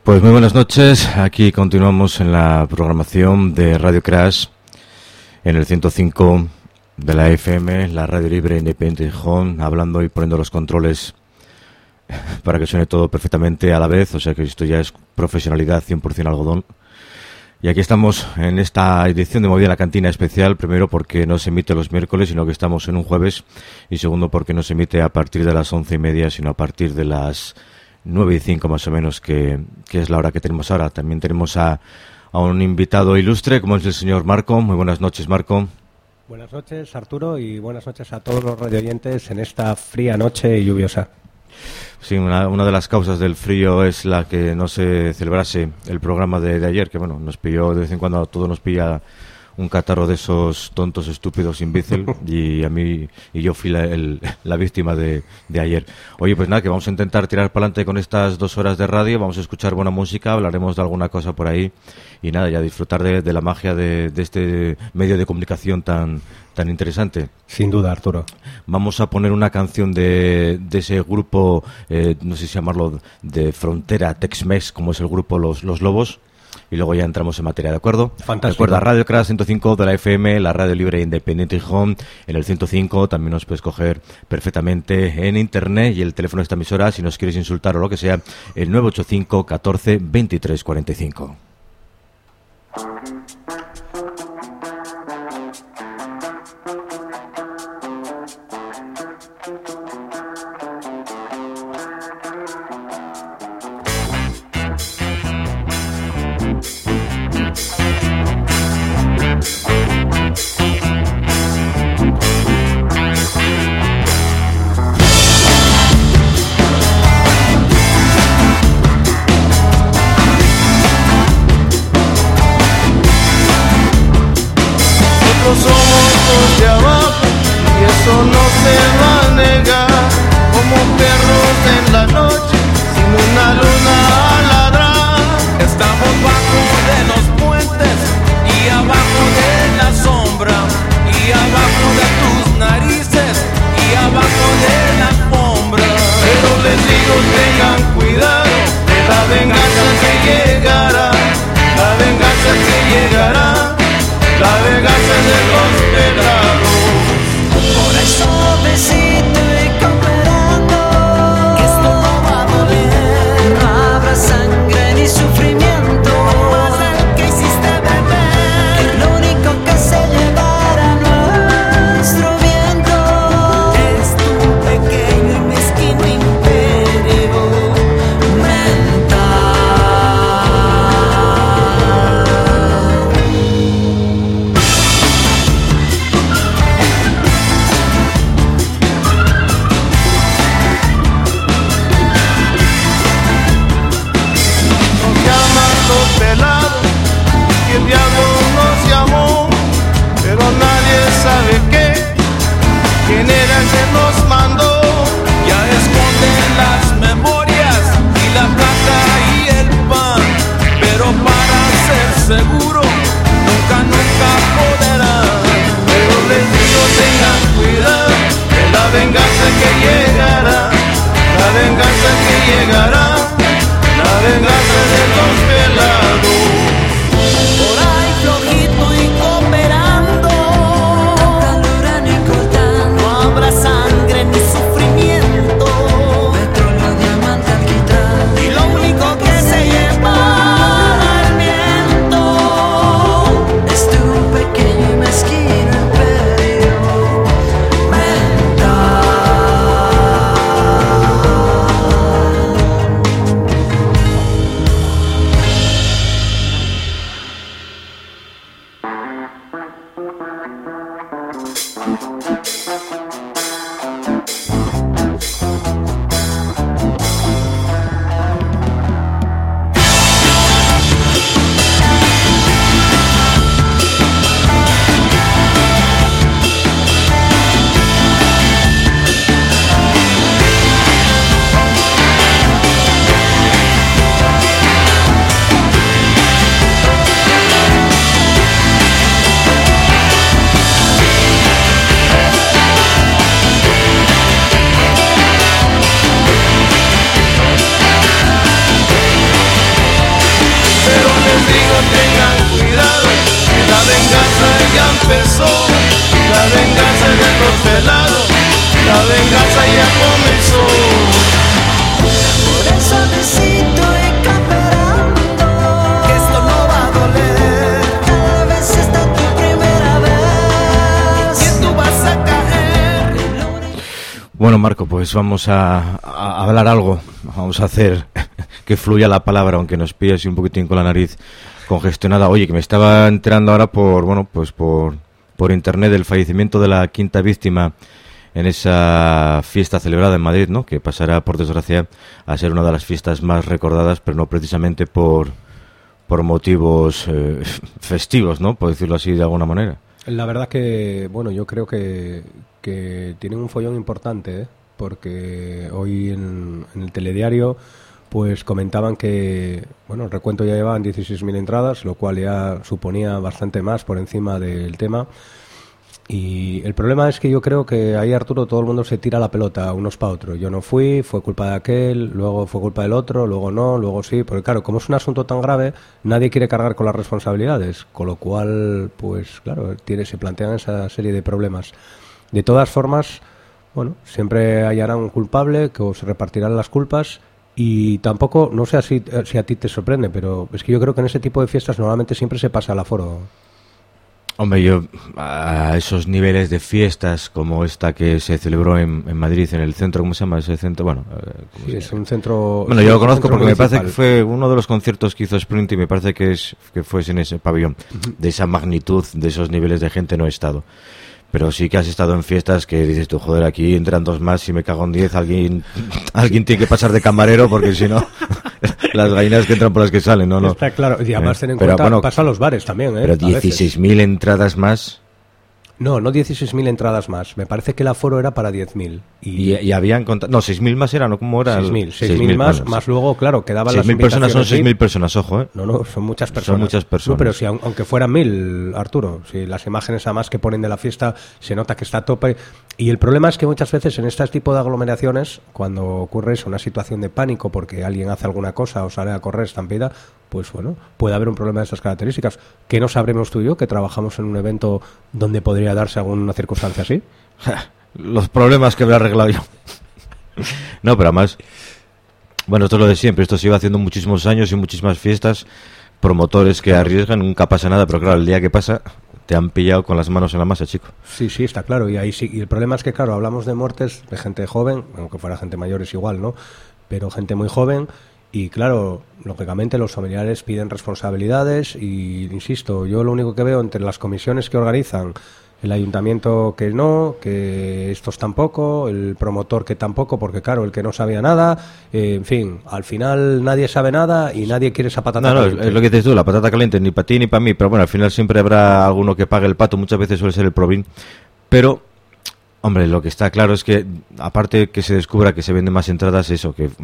Pues muy buenas noches, aquí continuamos en la programación de Radio Crash en el 105 de la FM, la radio libre independiente de Gijón, hablando y poniendo los controles para que suene todo perfectamente a la vez, o sea que esto ya es profesionalidad 100% algodón. Y aquí estamos en esta edición de Movida en la Cantina especial, primero porque no se emite los miércoles, sino que estamos en un jueves, y segundo porque no se emite a partir de las 11:30, sino a partir de las 9:05 más o menos, que es la hora que tenemos ahora. También tenemos a un invitado ilustre, como es el señor Marco. Muy buenas noches, Marco. Buenas noches, Arturo, y buenas noches a todos los radioyentes en esta fría noche lluviosa. Sí, una de las causas del frío es la que no se celebrase el programa de ayer, que bueno, nos pilló de vez en cuando, a todos nos pilla un catarro de esos tontos estúpidos imbécil, y a mí y yo fui la víctima de ayer. Oye, pues nada, que vamos a intentar tirar para adelante con estas 2 horas de radio, vamos a escuchar buena música, hablaremos de alguna cosa por ahí y nada, ya disfrutar de la magia de este medio de comunicación tan interesante. Sin duda, Arturo. Vamos a poner una canción de ese grupo, no sé si llamarlo de frontera Tex-Mex, como es el grupo Los Lobos. Y luego ya entramos en materia, ¿de acuerdo? Fantástico. Recuerda, Radio Crash 105 de la FM, la radio libre independiente Gijón. En el 105 también nos puedes coger perfectamente en internet, y el teléfono de esta emisora, si nos quieres insultar o lo que sea, el 985 14 23 45. Por eso besito y cooperando, que esto no va a conmigo tengan cuidado, que la venganza ya empezó, la venganza ya congelado, la venganza ya comenzó. Por eso necesito esperando que esto no va a doler. Tal vez esta es tu primera vez que tú vas a caer. Bueno, Marco, pues vamos a hablar algo. Vamos a hacer que fluya la palabra, aunque nos pille así un poquitín con la nariz congestionada. Oye, que me estaba enterando ahora por internet del fallecimiento de la quinta víctima en esa fiesta celebrada en Madrid, ¿no? Que pasará, por desgracia, a ser una de las fiestas más recordadas, pero no precisamente por motivos festivos, ¿no? Por decirlo así de alguna manera. La verdad que, bueno, yo creo que tienen un follón importante, ¿eh? Porque hoy en el telediario pues comentaban que, bueno, el recuento ya llevaban 16.000 entradas, lo cual ya suponía bastante más por encima del tema. Y el problema es que yo creo que ahí, Arturo, todo el mundo se tira la pelota unos para otros. Yo no fui, fue culpa de aquel, luego fue culpa del otro, luego no, luego sí. Porque claro, como es un asunto tan grave, nadie quiere cargar con las responsabilidades. Con lo cual, pues claro, se plantean esa serie de problemas. De todas formas, bueno, siempre hallarán un culpable, que se repartirán las culpas. Y tampoco, no sé si a ti te sorprende, pero es que yo creo que en ese tipo de fiestas normalmente siempre se pasa el aforo. Hombre, yo a esos niveles de fiestas como esta que se celebró en Madrid, en el centro, ¿cómo se llama ese centro? Bueno, sí, es un centro... Bueno, yo lo conozco porque me parece que fue uno de los conciertos que hizo Sprint y me parece que fue en ese pabellón. De esa magnitud, de esos niveles de gente no he estado. Pero sí que has estado en fiestas que dices tú, joder, aquí entran dos más y me cago en 10, alguien tiene que pasar de camarero porque si no, las gallinas que entran por las que salen, ¿no? Está claro, y además ten en cuenta, bueno, pasa a los bares también, ¿eh? Pero 16.000 entradas más... No 16.000 entradas más. Me parece que el aforo era para 10.000. Y habían contado... No, 6.000 más era, ¿no? ¿Cómo era? 6.000 más, más luego, claro, quedaban las 6.000 personas son 6.000 personas, ojo, ¿eh? No, son muchas personas. Son muchas personas. No, pero si aunque fueran 1.000, Arturo, si las imágenes además que ponen de la fiesta se nota que está a tope. Y el problema es que muchas veces en este tipo de aglomeraciones, cuando ocurre eso, una situación de pánico porque alguien hace alguna cosa o sale a correr estampida, pues bueno, puede haber un problema de estas características. ¿Qué no sabremos tú y yo que trabajamos en un evento donde podría darse alguna circunstancia así? Los problemas que habré arreglado yo. No, pero además, bueno, esto es lo de siempre. Esto se iba haciendo muchísimos años y muchísimas fiestas. Promotores que arriesgan, nunca pasa nada, pero claro, el día que pasa te han pillado con las manos en la masa, chico. Sí, está claro. Y ahí sí. Y el problema es que, claro, hablamos de muertes de gente joven, aunque fuera gente mayor es igual, ¿no? Pero gente muy joven. Y claro, lógicamente los familiares piden responsabilidades y, insisto, yo lo único que veo entre las comisiones que organizan, el ayuntamiento que estos tampoco, el promotor que tampoco, porque claro, el que no sabía nada, en fin, al final nadie sabe nada y nadie quiere esa patata caliente. Es lo que dices tú, la patata caliente, ni para ti ni para mí, pero bueno, al final siempre habrá alguno que pague el pato, muchas veces suele ser el Provín, pero... Hombre, lo que está claro es que, aparte que se descubra que se venden más entradas, eso, que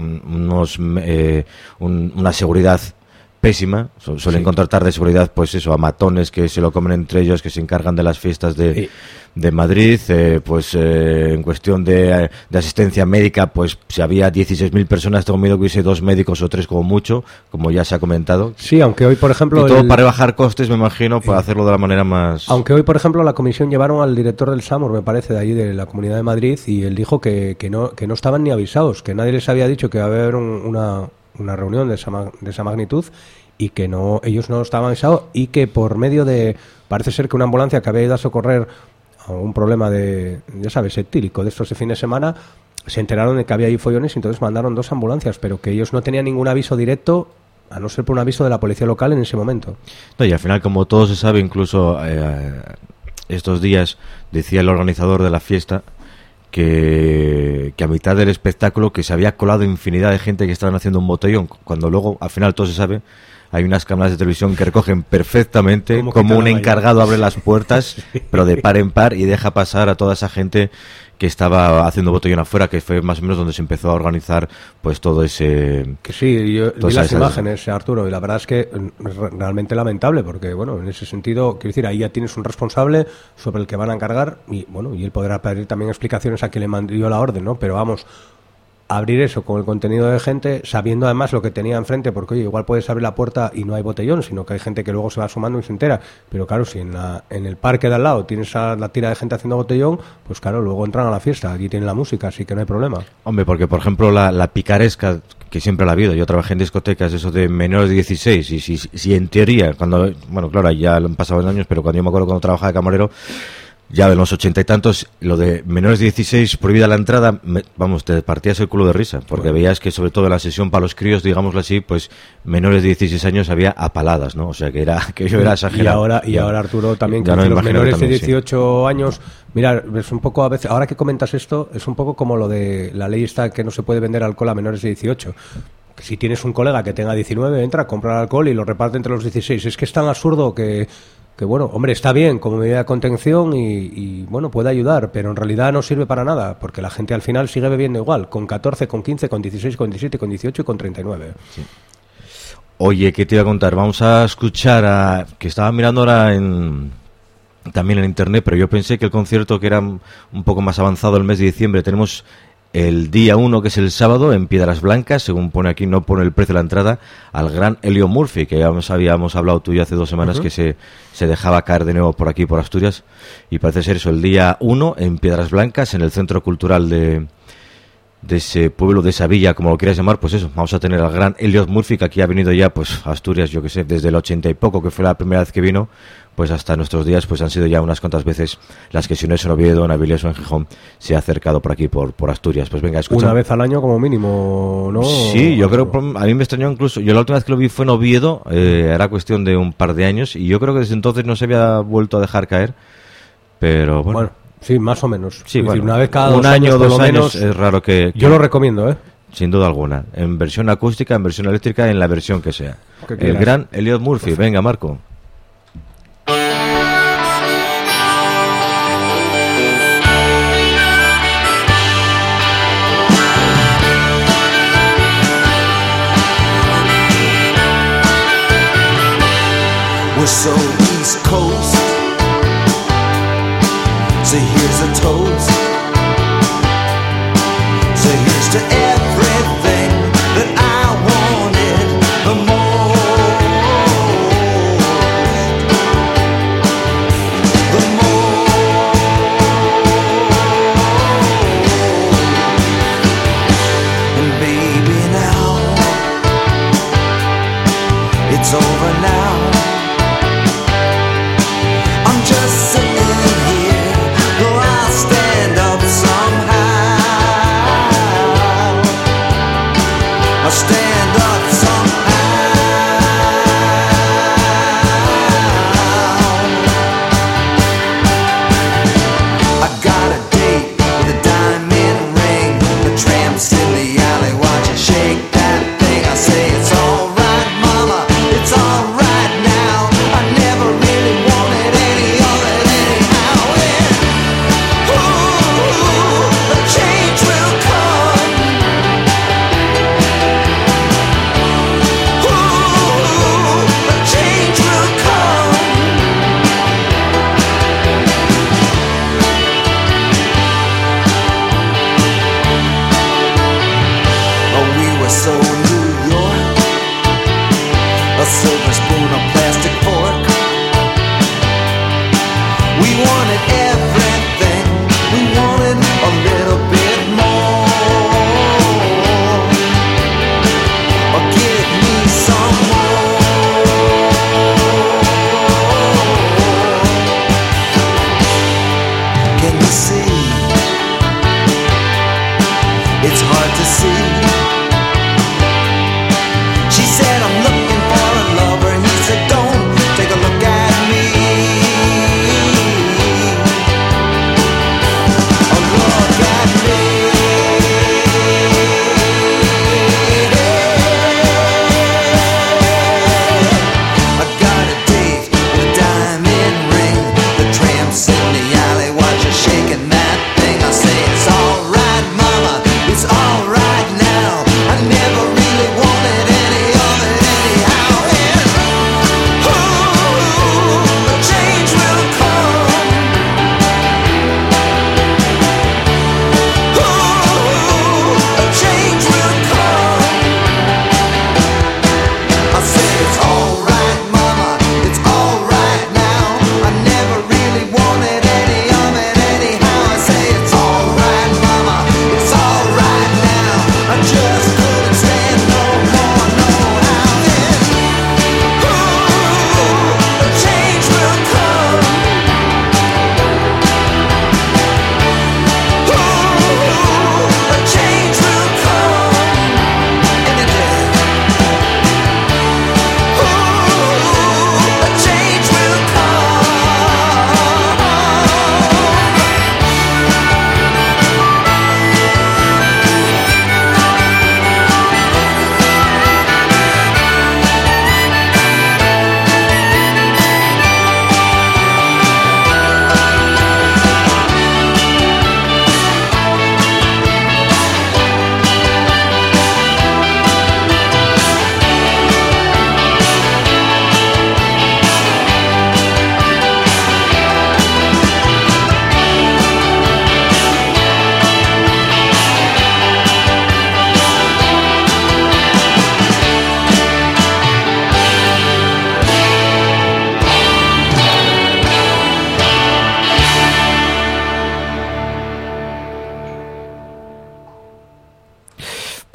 una seguridad pésima, suelen contratar de seguridad, pues eso, a matones que se lo comen entre ellos, que se encargan de las fiestas de Madrid, en cuestión de asistencia médica, pues si había 16.000 personas, tengo miedo que hubiese 2 médicos o 3 como mucho, como ya se ha comentado. Sí, aunque hoy, por ejemplo... Y todo para rebajar costes, me imagino, para hacerlo de la manera más... Aunque hoy, por ejemplo, la comisión llevaron al director del SAMUR, me parece, de allí, de la Comunidad de Madrid, y él dijo que no estaban ni avisados, que nadie les había dicho que iba a haber una reunión de esa magnitud y que ellos no estaban avisados y que por medio de... Parece ser que una ambulancia que había ido a socorrer a un problema de, ya sabes, etílico de estos de fin de semana, se enteraron de que había ahí follones y entonces mandaron 2 ambulancias, pero que ellos no tenían ningún aviso directo, a no ser por un aviso de la policía local en ese momento. No, y al final, como todo se sabe, incluso estos días decía el organizador de la fiesta que a mitad del espectáculo que se había colado infinidad de gente que estaban haciendo un botellón, cuando luego al final todo se sabe, hay unas cámaras de televisión que recogen perfectamente como un encargado abre las puertas pero de par en par y deja pasar a toda esa gente que estaba haciendo botellón afuera, que fue más o menos donde se empezó a organizar pues todo ese... Que sí, yo vi las imágenes, Arturo, y la verdad es que es realmente lamentable, porque bueno, en ese sentido, quiero decir, ahí ya tienes un responsable sobre el que van a encargar, y bueno, y él podrá pedir también explicaciones a quien le mandó la orden, ¿no? Pero vamos, abrir eso con el contenido de gente, sabiendo además lo que tenía enfrente, porque oye, igual puedes abrir la puerta y no hay botellón, sino que hay gente que luego se va sumando y se entera. Pero claro, si en el parque de al lado tienes a la tira de gente haciendo botellón, pues claro, luego entran a la fiesta, allí tienen la música, así que no hay problema. Hombre, porque por ejemplo la picaresca, que siempre la ha habido, yo trabajé en discotecas, eso de menores de 16, y si en teoría, cuando, bueno, claro, ya han pasado años, pero cuando yo me acuerdo cuando trabajaba de camarero, ya en los 80 y tantos, lo de menores de 16, prohibida la entrada, vamos, te partías el culo de risa, porque veías que sobre todo en la sesión para los críos, digámoslo así, pues menores de 16 años había apaladas, ¿no? O sea, que yo era exagerado. Y ahora Arturo, también, que no los menores también, de 18 años, mira, es un poco a veces, ahora que comentas esto, es un poco como lo de la ley esta que no se puede vender alcohol a menores de 18. Si tienes un colega que tenga 19, entra, compra alcohol y lo reparte entre los 16. Es que es tan absurdo que bueno, hombre, está bien como medida de contención y bueno, puede ayudar, pero en realidad no sirve para nada, porque la gente al final sigue bebiendo igual, con 14, con 15, con 16, con 17, con 18 y con 39. Sí. Oye, ¿qué te iba a contar? Vamos a escuchar que estaba mirando ahora también en internet, pero yo pensé que el concierto, que era un poco más avanzado el mes de diciembre, tenemos el día 1, que es el sábado, en Piedras Blancas, según pone aquí, no pone el precio de la entrada, al gran Elliot Murphy, que ya habíamos hablado tú y hace 2 semanas, que se dejaba caer de nuevo por aquí, por Asturias, y parece ser eso, el día 1 en Piedras Blancas, en el Centro Cultural de ese pueblo, de esa villa, como lo quieras llamar. Pues eso, vamos a tener al gran Elliot Murphy, que aquí ha venido ya, pues, a Asturias, yo que sé, desde el 80 y poco, que fue la primera vez que vino, pues hasta nuestros días, pues han sido ya unas cuantas veces las que, si no es en Oviedo, en Avilés o en Gijón, se ha acercado por aquí, por Asturias. Pues venga, escucha. Una vez al año como mínimo, ¿no? Sí, yo creo, a mí me extrañó incluso, yo la última vez que lo vi fue en Oviedo, era cuestión de un par de años, y yo creo que desde entonces no se había vuelto a dejar caer, pero bueno. Sí, más o menos. Sí, es bueno, decir, una vez cada un 2 año o 2 años, años es raro que... Yo lo recomiendo, ¿eh? Sin duda alguna. En versión acústica, en versión eléctrica, en la versión que sea. El gran Elliot Murphy. Perfecto. Venga, Marco. We're so East Coast, so here's a toast. So here's to everything that I wanted the most. The most. And baby, now it's over now. I'm just sitting here, though I'll stand up somehow. I'll stand up somehow. I got a date with a diamond ring. The tramps in the alley watch you shake that thing. I say it's alright, mama, it's alright now.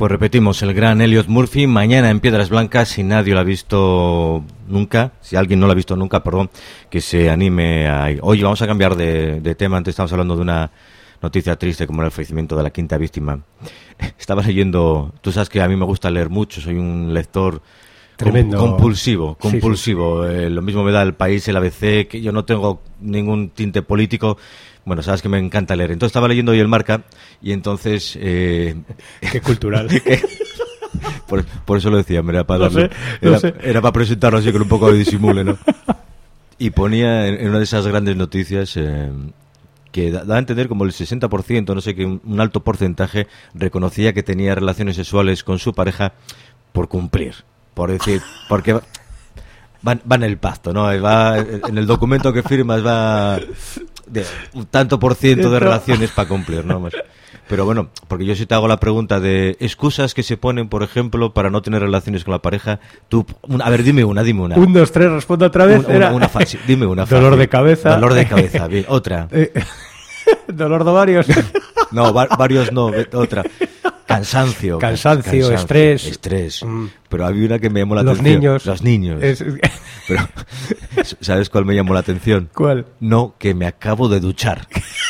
Pues repetimos, el gran Elliot Murphy, mañana en Piedras Blancas, si nadie lo ha visto nunca, si alguien no lo ha visto nunca, perdón, que se anime a ir. Oye, vamos a cambiar de tema, antes estábamos hablando de una noticia triste como era el fallecimiento de la quinta víctima. Estaba leyendo, tú sabes que a mí me gusta leer mucho, soy un lector Tremendo. compulsivo. Sí, sí. Lo mismo me da El País, el ABC, que yo no tengo ningún tinte político. Bueno, sabes que me encanta leer. Entonces estaba leyendo hoy el Marca y entonces... Qué cultural. por eso lo decía, era para Lo sé. era para presentarlo así con un poco de disimule, ¿no? Y ponía en una de esas grandes noticias que da a entender como el 60%, no sé qué, un alto porcentaje reconocía que tenía relaciones sexuales con su pareja por cumplir, por decir, porque va en el pacto, ¿no? Va en el documento que firmas, va de un tanto por ciento de relaciones para cumplir, ¿no? Pero bueno, porque yo si te hago la pregunta de excusas que se ponen, por ejemplo, para no tener relaciones con la pareja, tú, a ver, dime una. 1, 2, 3, respondo otra vez. Una fácil, dime una fácil. Dolor de cabeza. Dolor de cabeza, bien. Otra. Dolor de ovarios. No, varios no, otra. Cansancio, estrés. Pero había una que me llamó la atención. Los niños. Pero, ¿sabes cuál me llamó la atención? ¿Cuál? No, que me acabo de duchar.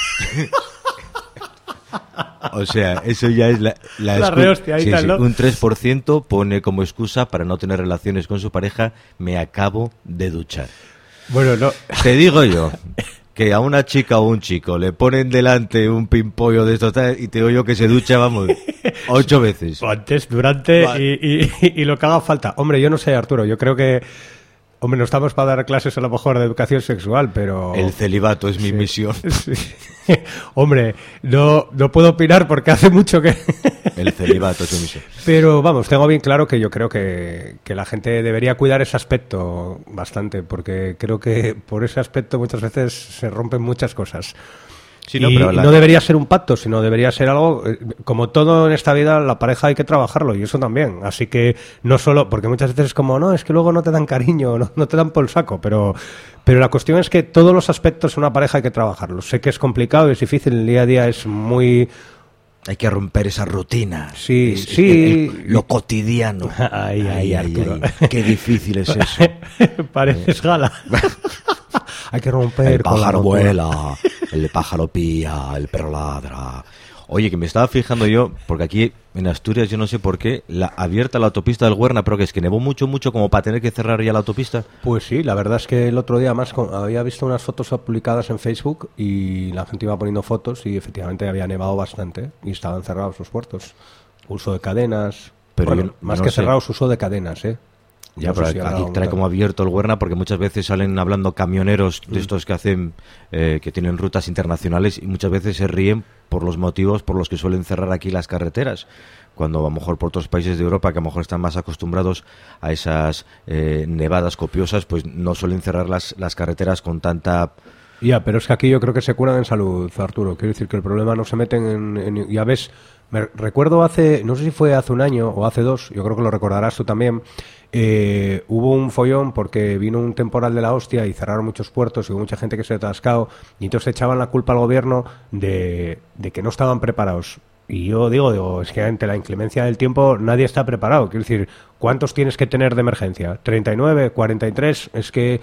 O sea, eso ya es la rehostia, ahí tal, ¿no? Un 3% pone como excusa para no tener relaciones con su pareja, me acabo de duchar. Bueno, no. Te digo yo que a una chica o un chico le ponen delante un pimpollo de estos y te digo yo que se ducha, vamos, 8 veces. Antes, durante y lo que haga falta. Hombre, yo no sé, Arturo, yo creo que... Hombre, no estamos para dar clases a lo mejor de educación sexual, pero... El celibato es mi misión. Sí. Hombre, no puedo opinar porque hace mucho que... El celibato es mi misión. Pero vamos, tengo bien claro que yo creo que la gente debería cuidar ese aspecto bastante, porque creo que por ese aspecto muchas veces se rompen muchas cosas. Sí, no, y pero no debería ser un pacto, sino debería ser algo, como todo en esta vida, la pareja hay que trabajarlo, y eso también. Así que no solo, porque muchas veces es como, no, es que luego no te dan cariño, no te dan por el saco, pero la cuestión es que todos los aspectos en una pareja hay que trabajarlos. Sé que es complicado, es difícil, el día a día es muy... Hay que romper esa rutina. Sí, sí. Lo cotidiano. Ay, qué difícil es eso. Pareces Gala. Hay que romper. El pájaro vuela, el pájaro pía, el perro ladra. Oye, que me estaba fijando yo, porque aquí en Asturias yo no sé por qué, abierta la autopista del Huerna, pero que es que nevó mucho como para tener que cerrar ya la autopista. Pues sí, la verdad es que el otro día más había visto unas fotos publicadas en Facebook y la gente iba poniendo fotos y efectivamente había nevado bastante y estaban cerrados los puertos. Uso de cadenas, pero bueno, más que cerrados, uso de cadenas, Ya, no, pero si aquí trae como abierto el Huerna porque muchas veces salen hablando camioneros de estos que hacen, que tienen rutas internacionales y muchas veces se ríen por los motivos por los que suelen cerrar aquí las carreteras, cuando a lo mejor por otros países de Europa que a lo mejor están más acostumbrados a esas nevadas copiosas, pues no suelen cerrar las carreteras con tanta... Ya, pero es que aquí yo creo que se curan en salud, Arturo. Quiero decir que el problema no se meten en ya ves, me recuerdo no sé si fue hace un año o hace 2, yo creo que lo recordarás tú también, hubo un follón porque vino un temporal de la hostia y cerraron muchos puertos y hubo mucha gente que se atascado y entonces echaban la culpa al gobierno de que no estaban preparados. Y yo digo, es que ante la inclemencia del tiempo nadie está preparado. Quiero decir, ¿cuántos tienes que tener de emergencia? ¿39, 43? Es que...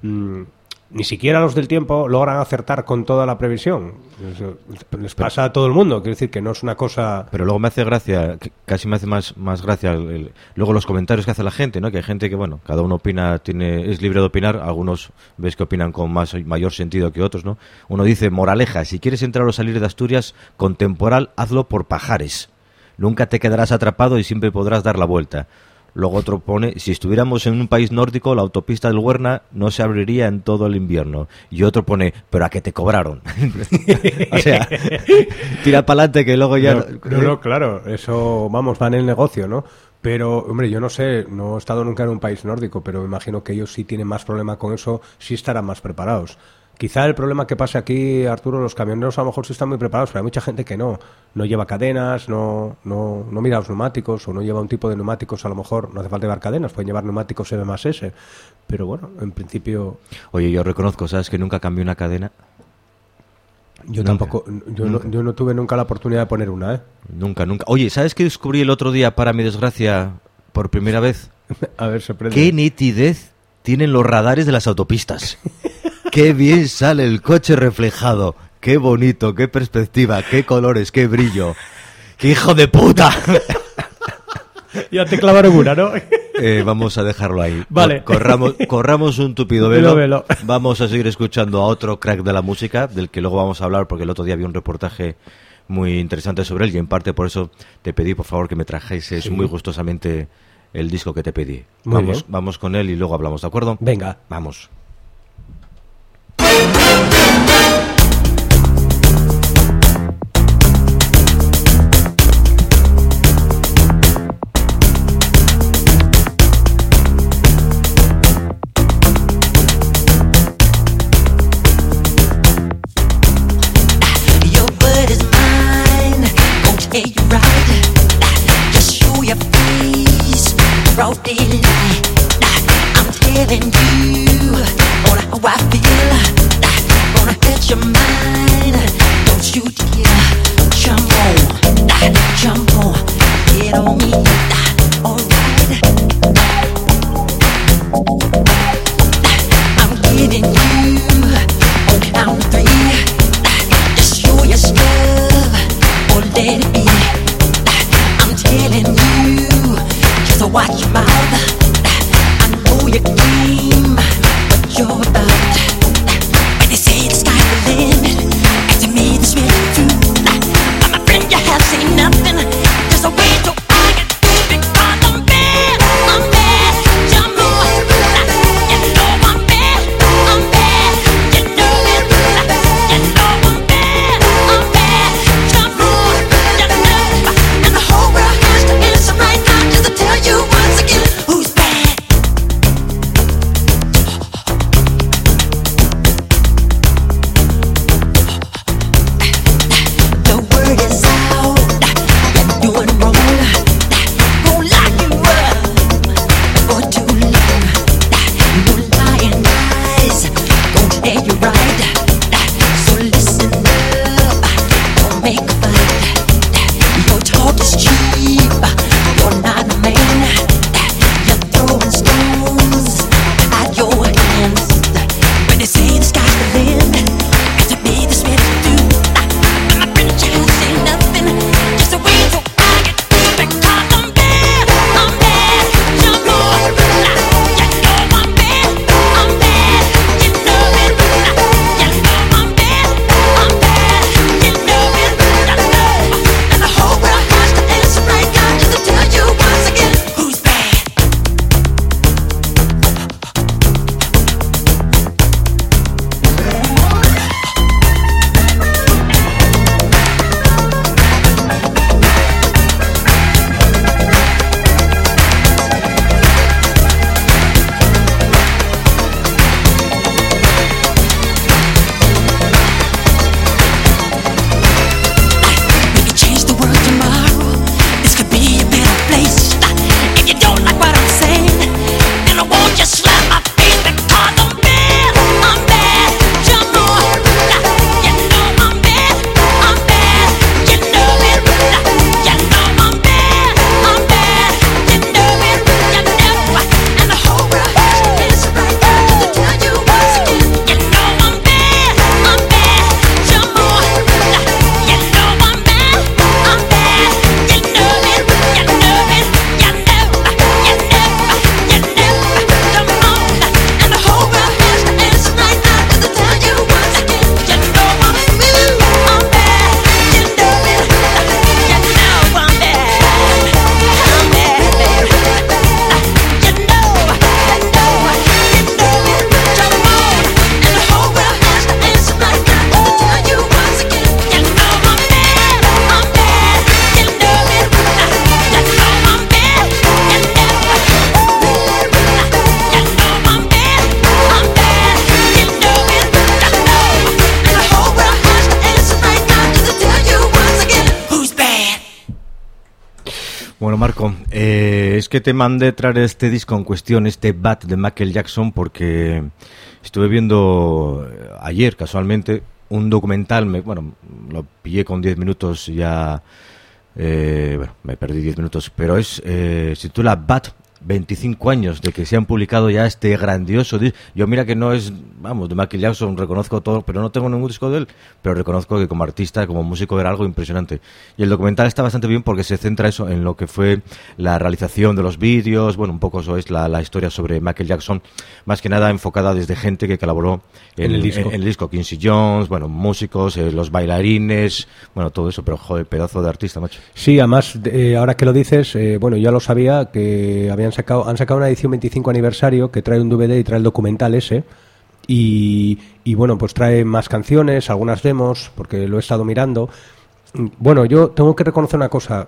ni siquiera los del tiempo logran acertar con toda la previsión. Eso les pasa a todo el mundo. Quiero decir que no es una cosa... Pero luego me hace gracia, casi me hace más gracia luego los comentarios que hace la gente, ¿no? Que hay gente que, bueno, cada uno opina, es libre de opinar. Algunos ves que opinan con mayor sentido que otros, ¿no? Uno dice, moraleja, si quieres entrar o salir de Asturias con temporal, hazlo por Pajares. Nunca te quedarás atrapado y siempre podrás dar la vuelta. Luego otro pone, si estuviéramos en un país nórdico, la autopista del Huerna no se abriría en todo el invierno. Y otro pone, pero ¿a qué te cobraron? O sea, tira para adelante que luego ya... No, claro, eso, vamos, va en el negocio, ¿no? Pero, hombre, yo no sé, no he estado nunca en un país nórdico, pero me imagino que ellos sí tienen más problema con eso, sí estarán más preparados. Quizá el problema que pasa aquí, Arturo, los camioneros a lo mejor sí están muy preparados, pero hay mucha gente que no lleva cadenas, no mira los neumáticos o no lleva un tipo de neumáticos, a lo mejor no hace falta llevar cadenas, pueden llevar neumáticos M+S, pero bueno, en principio... Oye, yo reconozco, ¿sabes? Que nunca cambié una cadena. Yo Nunca. tampoco, yo no tuve nunca la oportunidad de poner una, ¿eh? Nunca. Oye, ¿sabes qué descubrí el otro día, para mi desgracia, por primera vez? A ver, sorprende. ¡Qué nitidez tienen los radares de las autopistas! ¡Qué bien sale el coche reflejado! ¡Qué bonito! ¡Qué perspectiva! ¡Qué colores! ¡Qué brillo! ¡Qué hijo de puta! Ya te clavaron una, ¿no? Vamos a dejarlo ahí. Vale. Corramos un tupido velo. Velo. Vamos a seguir escuchando a otro crack de la música, del que luego vamos a hablar, porque el otro día había un reportaje muy interesante sobre él, y en parte por eso te pedí, por favor, que me trajeses muy gustosamente el disco que te pedí. Muy bien. Vamos con él y luego hablamos, ¿de acuerdo? Venga. Vamos. Your word is mine, gon' tell you right. Just show your face, broad daylight. I'm telling you on how I feel. Gonna hurt your mind, don't you dare. Jump on, get on me. Alright, I'm getting you on count of 3. Just show your stuff or let it be. I'm telling you, just watch your mouth. I know your game, what you're about. When they say the sky's the limit, and to me this really true. My friend, you have seen nothing. Just a way to I get through because I'm bad. Jump on, you know I'm bad. You know it. You know I'm bad. Jump on, you know. And the whole world has to answer right now just to tell you once again who's bad. The word is out, you're doing wrong. Gon' lock you up for too long. No lying eyes gon' tell you right. So listen up, don't make a fight. Your talk is cheap, you're not a man. You're throwing stones at your hands. When they say the sky's the limit, and to me this really do. My friend, you say nothing, just a way to I get through because I'm bad. Jump on, you know I'm bad. You know it. You know I'm bad. You know it. And the whole world has to answer right now just to tell you once again who's bad. We could change the world tomorrow. This could be a better place. If you don't like what I'm saying, then I won't just slap my face because I'm bad. Jump on, you know I'm bad. You know it. You know I'm bad. You know it. You know. And the whole world has to answer right now to tell you once again. You know I'm bad. Jump on, you know I'm bad. You know it. You know it. You know. Jump on, and the whole world has to answer right now to tell you once again. You know I'm bad. You know it. You know I'm bad. You know. Jump on, and the whole world has to answer right now to tell you once again. You know I'm bad. You know it. You know I'm bad. You know. You know I'm bad. You know it. And the whole world has to answer right now to tell you once again who's bad. Bueno, Marco, es que te mandé traer este disco en cuestión, este Bad de Michael Jackson, porque estuve viendo ayer, casualmente, un documental, lo pillé con 10 minutos y ya, me perdí 10 minutos, pero se titula Bad, 25 años de que se han publicado ya este grandioso disco. Yo mira que no es, de Michael Jackson, reconozco todo, pero no tengo ningún disco de él, pero reconozco que como artista, como músico era algo impresionante. Y el documental está bastante bien porque se centra eso en lo que fue la realización de los vídeos, un poco eso es la historia sobre Michael Jackson, más que nada enfocada desde gente que colaboró en el disco. Quincy Jones, músicos, los bailarines, todo eso, pero joder, pedazo de artista, macho. Sí, además, ahora que lo dices, ya lo sabía, que han sacado una edición 25 aniversario que trae un DVD y trae el documental ese y pues trae más canciones, algunas demos, porque lo he estado mirando. Yo tengo que reconocer una cosa,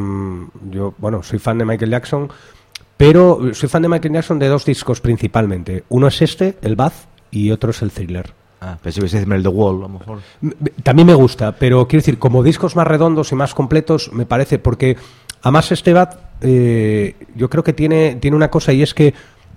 yo soy fan de Michael Jackson, pero soy fan de Michael Jackson de 2 discos principalmente. Uno es el Bad, y otro es el Thriller. Pensé que decirme el The Wall, a lo mejor. También me gusta, pero quiero decir, como discos más redondos y más completos, me parece, porque además Bad, yo creo que tiene una cosa, y es que,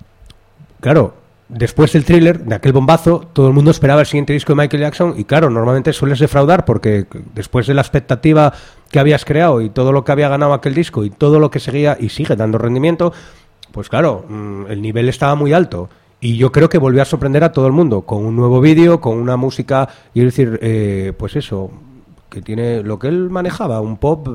claro, después del Thriller, de aquel bombazo, todo el mundo esperaba el siguiente disco de Michael Jackson, y claro, normalmente sueles defraudar, porque después de la expectativa que habías creado y todo lo que había ganado aquel disco y todo lo que seguía y sigue dando rendimiento, pues claro, el nivel estaba muy alto. Y yo creo que volvió a sorprender a todo el mundo con un nuevo vídeo, con una música, y es decir, pues eso, que tiene lo que él manejaba, un pop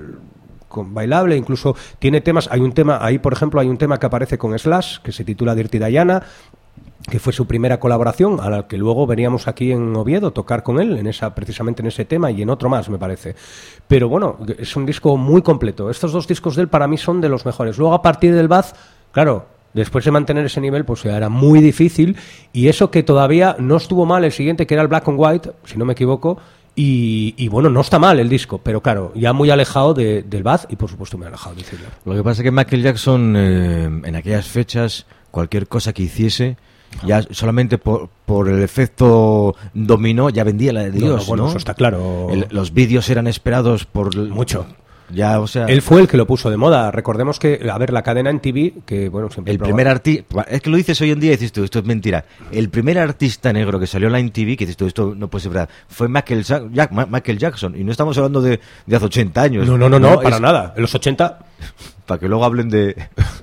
bailable, incluso tiene temas, por ejemplo, hay un tema que aparece con Slash, que se titula Dirty Diana, que fue su primera colaboración, a la que luego veníamos aquí en Oviedo tocar con él, precisamente en ese tema y en otro más, me parece. Pero es un disco muy completo. Estos 2 discos de él para mí son de los mejores. Luego, a partir del Bad, claro, después de mantener ese nivel, pues ya era muy difícil, y eso que todavía no estuvo mal el siguiente, que era el Black and White, si no me equivoco, y no está mal el disco, pero claro, ya muy alejado del Bad, y por supuesto muy alejado del Thriller. Lo que pasa es que Michael Jackson, en aquellas fechas, cualquier cosa que hiciese, ya solamente por el efecto dominó, ya vendía la de Dios, ¿no? Eso está claro. Los vídeos eran esperados por... Mucho. Ya, o sea, él fue el que lo puso de moda. Recordemos que, la cadena MTV, que siempre el primer artista, es que lo dices hoy en día y dices tú, esto es mentira. El primer artista negro que salió en la MTV, que dices tú, esto no puede ser verdad, fue Michael Jackson, y no estamos hablando de hace 80 años. No, para nada. En los 80... Para que luego hablen de...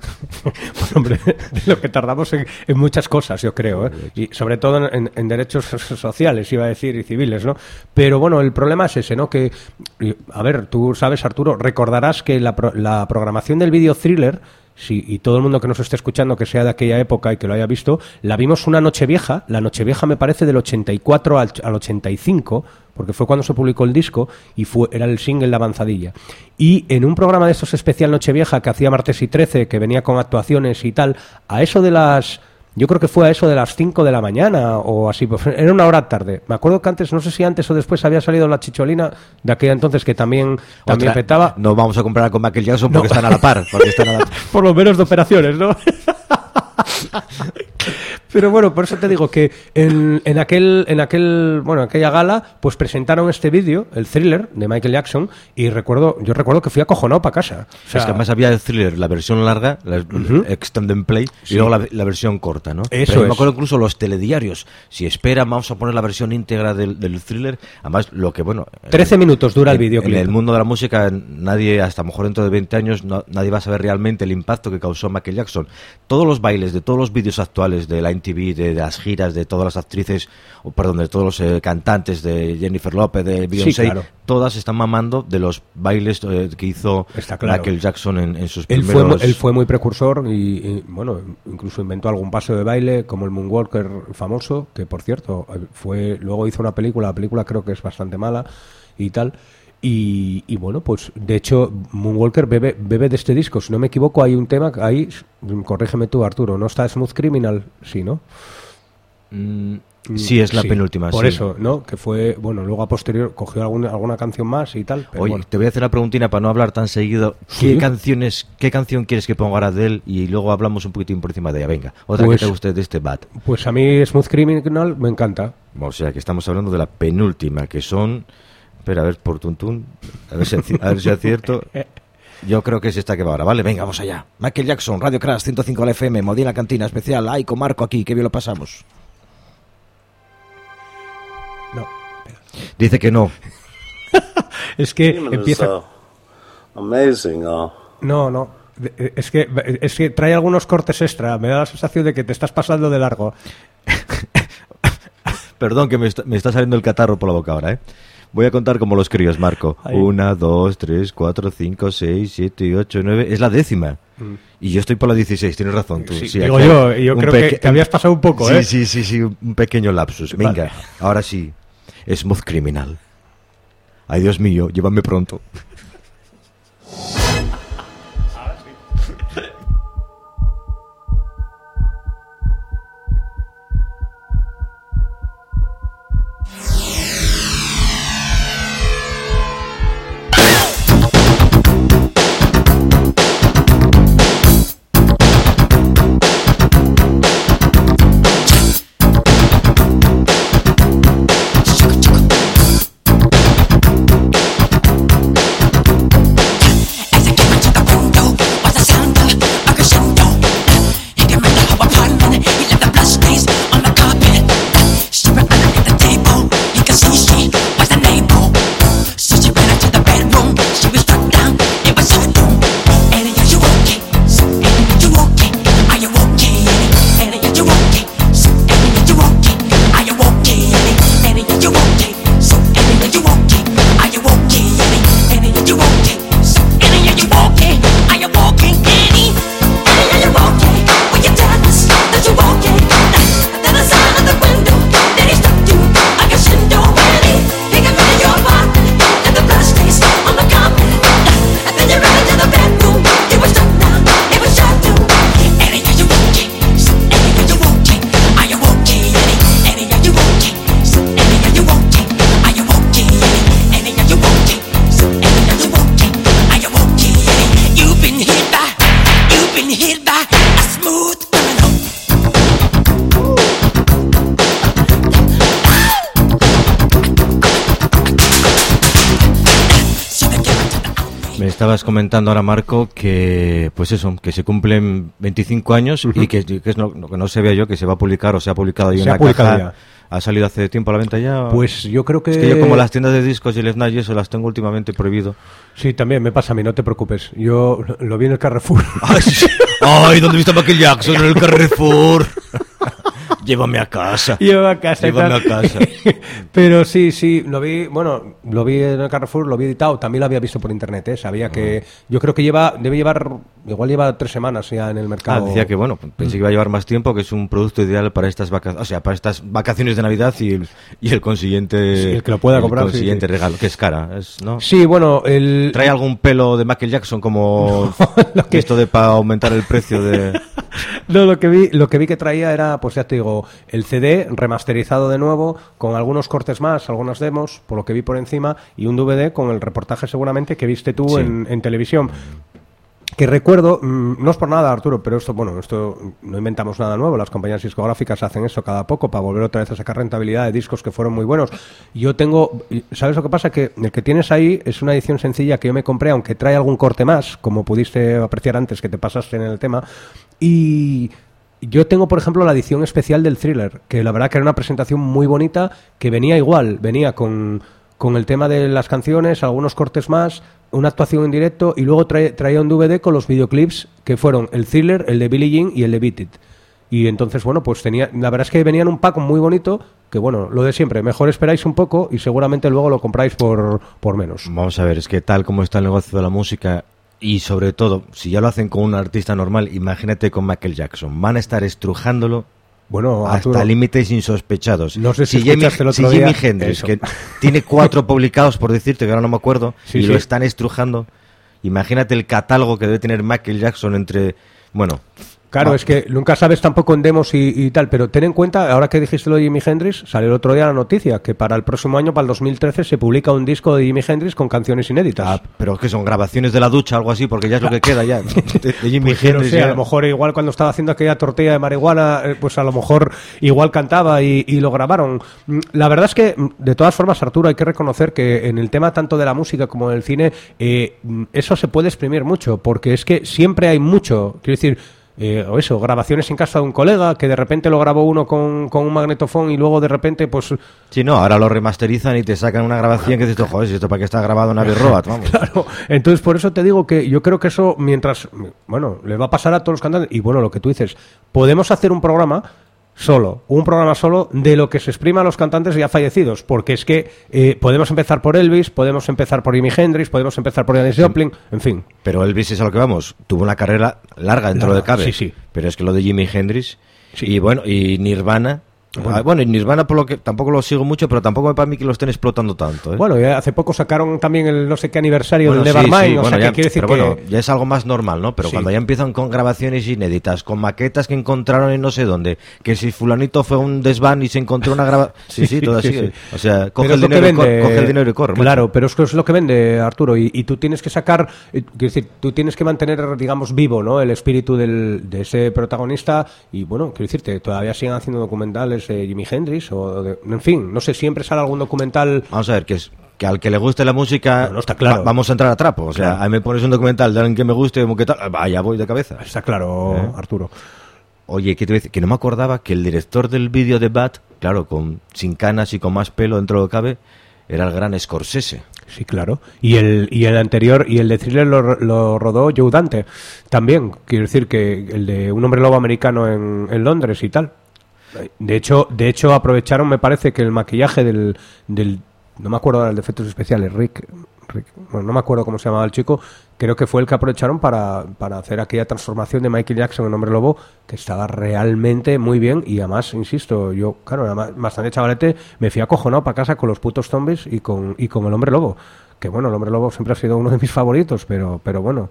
Pues hombre, de lo que tardamos en muchas cosas, yo creo, y sobre todo en derechos sociales, iba a decir, y civiles, ¿no? Pero el problema es ese, ¿no? Que, a ver, tú sabes, Arturo, recordarás que la programación del vídeo Thriller, y todo el mundo que nos esté escuchando que sea de aquella época y que lo haya visto, la vimos una Nochevieja. La Nochevieja me parece del 84 al 85, porque fue cuando se publicó el disco y era el single La Avanzadilla. Y en un programa de estos especial Nochevieja que hacía Martes y 13, que venía con actuaciones y tal, yo creo que fue a eso de las 5 de la mañana o así, pues era una hora tarde. Me acuerdo que antes, no sé si antes o después, había salido La Chicholina de aquella entonces, que también petaba. No vamos a comparar con Michael Jackson porque están a la par. Por lo menos de operaciones, ¿no? Pero por eso te digo que en aquella gala pues presentaron este vídeo, el Thriller de Michael Jackson, y yo recuerdo que fui acojonado para casa. O sea, es que además había el Thriller, la versión larga, Extended Play, sí, y luego la versión corta, ¿no? Eso es. Me acuerdo incluso los telediarios, si esperan vamos a poner la versión íntegra del Thriller, además 13 minutos dura el videoclip. En el mundo de la música nadie, hasta a lo mejor dentro de 20 años, nadie va a saber realmente el impacto que causó Michael Jackson. Todos los bailes de todos los vídeos actuales de la MTV, de las giras, de todas las actrices, de todos los cantantes, de Jennifer López, de Beyoncé, sí, claro, todas están mamando de los bailes que hizo Michael Jackson en sus primeros... Él fue muy precursor y incluso inventó algún paso de baile, como el Moonwalker famoso, que por cierto, luego hizo una película, la película creo que es bastante mala y tal. Y pues de hecho Moonwalker bebe de este disco, si no me equivoco. Hay un tema ahí, corrígeme tú, Arturo, ¿no está Smooth Criminal? Sí, ¿no? Sí, es la penúltima. Por sí. eso, ¿no? Que fue, luego a posterior cogió alguna canción más y tal. Pero Oye, te voy a hacer la preguntina para no hablar tan seguido. ¿Sí? ¿Qué canción quieres que ponga ahora de él? Y luego hablamos un poquitín por encima de ella. Venga, otra que te guste de este Bad. Pues a mí Smooth Criminal me encanta. O sea, que estamos hablando de la penúltima, que son... Espera, a ver, por tuntún. A ver si acierto. Yo creo que es esta que va ahora, ¿vale? Venga, vamos allá. Michael Jackson, Radio Crash, 105 la FM, Modena Cantina Especial. Ay, con Marco aquí, qué bien lo pasamos. No, Dice que no. Es que Demon empieza... is amazing. No. Es que trae algunos cortes extra. Me da la sensación de que te estás pasando de largo. Perdón, que me está saliendo el catarro por la boca ahora, ¿eh? Voy a contar como los críos, Marco. Ahí. 1, 2, 3, 4, 5, 6, 7, 8, 9... Es la 10ª. Y yo estoy por la 16, tienes razón tú. Sí, Sí, digo aquí yo hay un creo que te habías pasado un poco, sí, ¿eh? Sí, un pequeño lapsus. Venga, ahora sí. Smooth Criminal. Ay, Dios mío, llévame pronto. Me estabas comentando ahora, Marco, que pues eso, que se cumplen 25 años y que es lo que no se vea yo, que se va a publicar o se ha publicado ahí en la caja. Ya. ¿Ha salido hace tiempo a la venta ya? Pues yo creo que... Es que yo como las tiendas de discos y el FNAC y eso las tengo últimamente prohibido. Sí, también me pasa a mí, no te preocupes. Yo lo vi en el Carrefour. ¡Ay! ¿Dónde viste a Michael Jackson? En el Carrefour. Llévame a casa. Llévame a casa. Llévame a casa. Pero sí, lo vi en el Carrefour, lo vi editado, también lo había visto por internet, ¿eh? Sabía que, yo creo que igual lleva 3 semanas ya en el mercado. Decía que pensé que iba a llevar más tiempo, que es un producto ideal para estas vacaciones de Navidad y el consiguiente, sí, el que lo pueda comprar, consiguiente regalo, que es cara, ¿no? Sí, bueno, ¿Trae algún pelo de Michael Jackson como esto de para aumentar el precio de...? No, lo que vi que traía era, pues ya te digo, el CD remasterizado de nuevo, con algunos cortes más, algunas demos, por lo que vi por encima, y un DVD con el reportaje seguramente que viste tú en televisión. Que recuerdo, no es por nada, Arturo, pero esto no inventamos nada nuevo, las compañías discográficas hacen eso cada poco para volver otra vez a sacar rentabilidad de discos que fueron muy buenos. Yo tengo, ¿sabes lo que pasa? Que el que tienes ahí es una edición sencilla que yo me compré, aunque trae algún corte más, como pudiste apreciar antes que te pasaste en el tema, y... Yo tengo, por ejemplo, la edición especial del Thriller, que la verdad que era una presentación muy bonita, que venía con el tema de las canciones, algunos cortes más, una actuación en directo, y luego traía un DVD con los videoclips que fueron el Thriller, el de Billie Jean y el de Beat It. Y entonces, pues la verdad es que venía en un pack muy bonito, que lo de siempre, mejor esperáis un poco y seguramente luego lo compráis por menos. Vamos a ver, es que tal como está el negocio de la música... Y sobre todo, si ya lo hacen con un artista normal, imagínate con Michael Jackson. Van a estar estrujándolo hasta límites insospechados. No sé si escuchaste el otro día. Jimi Hendrix, que tiene 4 publicados, por decirte, que ahora no me acuerdo, lo están estrujando. Imagínate el catálogo que debe tener Michael Jackson entre... Claro, es que nunca sabes tampoco en demos y tal, pero ten en cuenta, ahora que dijiste lo de Jimi Hendrix, salió el otro día la noticia, que para el próximo año, para el 2013, se publica un disco de Jimi Hendrix con canciones inéditas. Pero que son grabaciones de la ducha, algo así, porque ya es lo que queda ya. De Jimi Hendrix. Sí, a lo mejor igual cuando estaba haciendo aquella tortilla de marihuana, pues a lo mejor igual cantaba y lo grabaron. La verdad es que, de todas formas, Arturo, hay que reconocer que en el tema tanto de la música como del cine, eso se puede exprimir mucho, porque es que siempre hay mucho, quiero decir... o eso, grabaciones en casa de un colega, que de repente lo grabó uno con un magnetofón y luego de repente, pues... Sí, no, ahora lo remasterizan y te sacan una grabación que dices, joder, si esto para qué está grabado en Abbey Road, vamos. Claro, entonces por eso te digo que yo creo que eso, mientras, bueno, le va a pasar a todos los cantantes, y bueno, lo que tú dices, podemos hacer un programa solo de lo que se exprima a los cantantes ya fallecidos, porque es que podemos empezar por Elvis, podemos empezar por Jimi Hendrix, podemos empezar por Janis Joplin, en fin. Pero Elvis es a lo que vamos, tuvo una carrera larga dentro de cabe, sí. Pero es que lo de Jimi Hendrix, sí. Y bueno, y Nirvana... Bueno, y Nirvana por lo que tampoco lo sigo mucho, pero tampoco para mí que lo estén explotando tanto, ¿eh? Bueno, ya hace poco sacaron también el no sé qué aniversario bueno, del Nevermind, o sea, ya, que quiere decir pero que... bueno, ya es algo más normal, ¿no? Pero sí. Cuando ya empiezan con grabaciones inéditas, con maquetas que encontraron en no sé dónde, que si fulanito fue a un desván y se encontró una grabación... Sí, todo así. Sí. O sea, coge el dinero y corre. Claro, pero es lo que vende, Arturo, y tú tienes que sacar... quiero decir, tú tienes que mantener, digamos, vivo, ¿no?, el espíritu de ese protagonista, y bueno, quiero decirte, todavía siguen haciendo documentales de Jimi Hendrix o de... En fin, no sé, siempre sale algún documental... Vamos a ver, que al que le guste la música, no está claro. Vamos a entrar a trapo. O sea, claro. A mí me pones un documental de alguien que me guste, como que tal, vaya, voy de cabeza. Está claro, Arturo. Oye, ¿qué te voy a decir? Que no me acordaba que el director del vídeo de Bad, claro, sin canas y con más pelo dentro de lo que cabe, era el gran Scorsese. Sí, claro. Y el anterior, y el de Thriller lo rodó Joe Dante. También, quiero decir que el de Un hombre lobo americano en Londres y tal. De hecho aprovecharon, me parece, que el maquillaje del no me acuerdo ahora el de efectos especiales, Rick, bueno, no me acuerdo cómo se llamaba el chico, creo que fue el que aprovecharon para hacer aquella transformación de Michael Jackson en Hombre Lobo, que estaba realmente muy bien. Y además, insisto, yo, claro, además, bastante chavalete, me fui acojonado para casa con los putos zombies y con el Hombre Lobo, que bueno, el Hombre Lobo siempre ha sido uno de mis favoritos, pero bueno,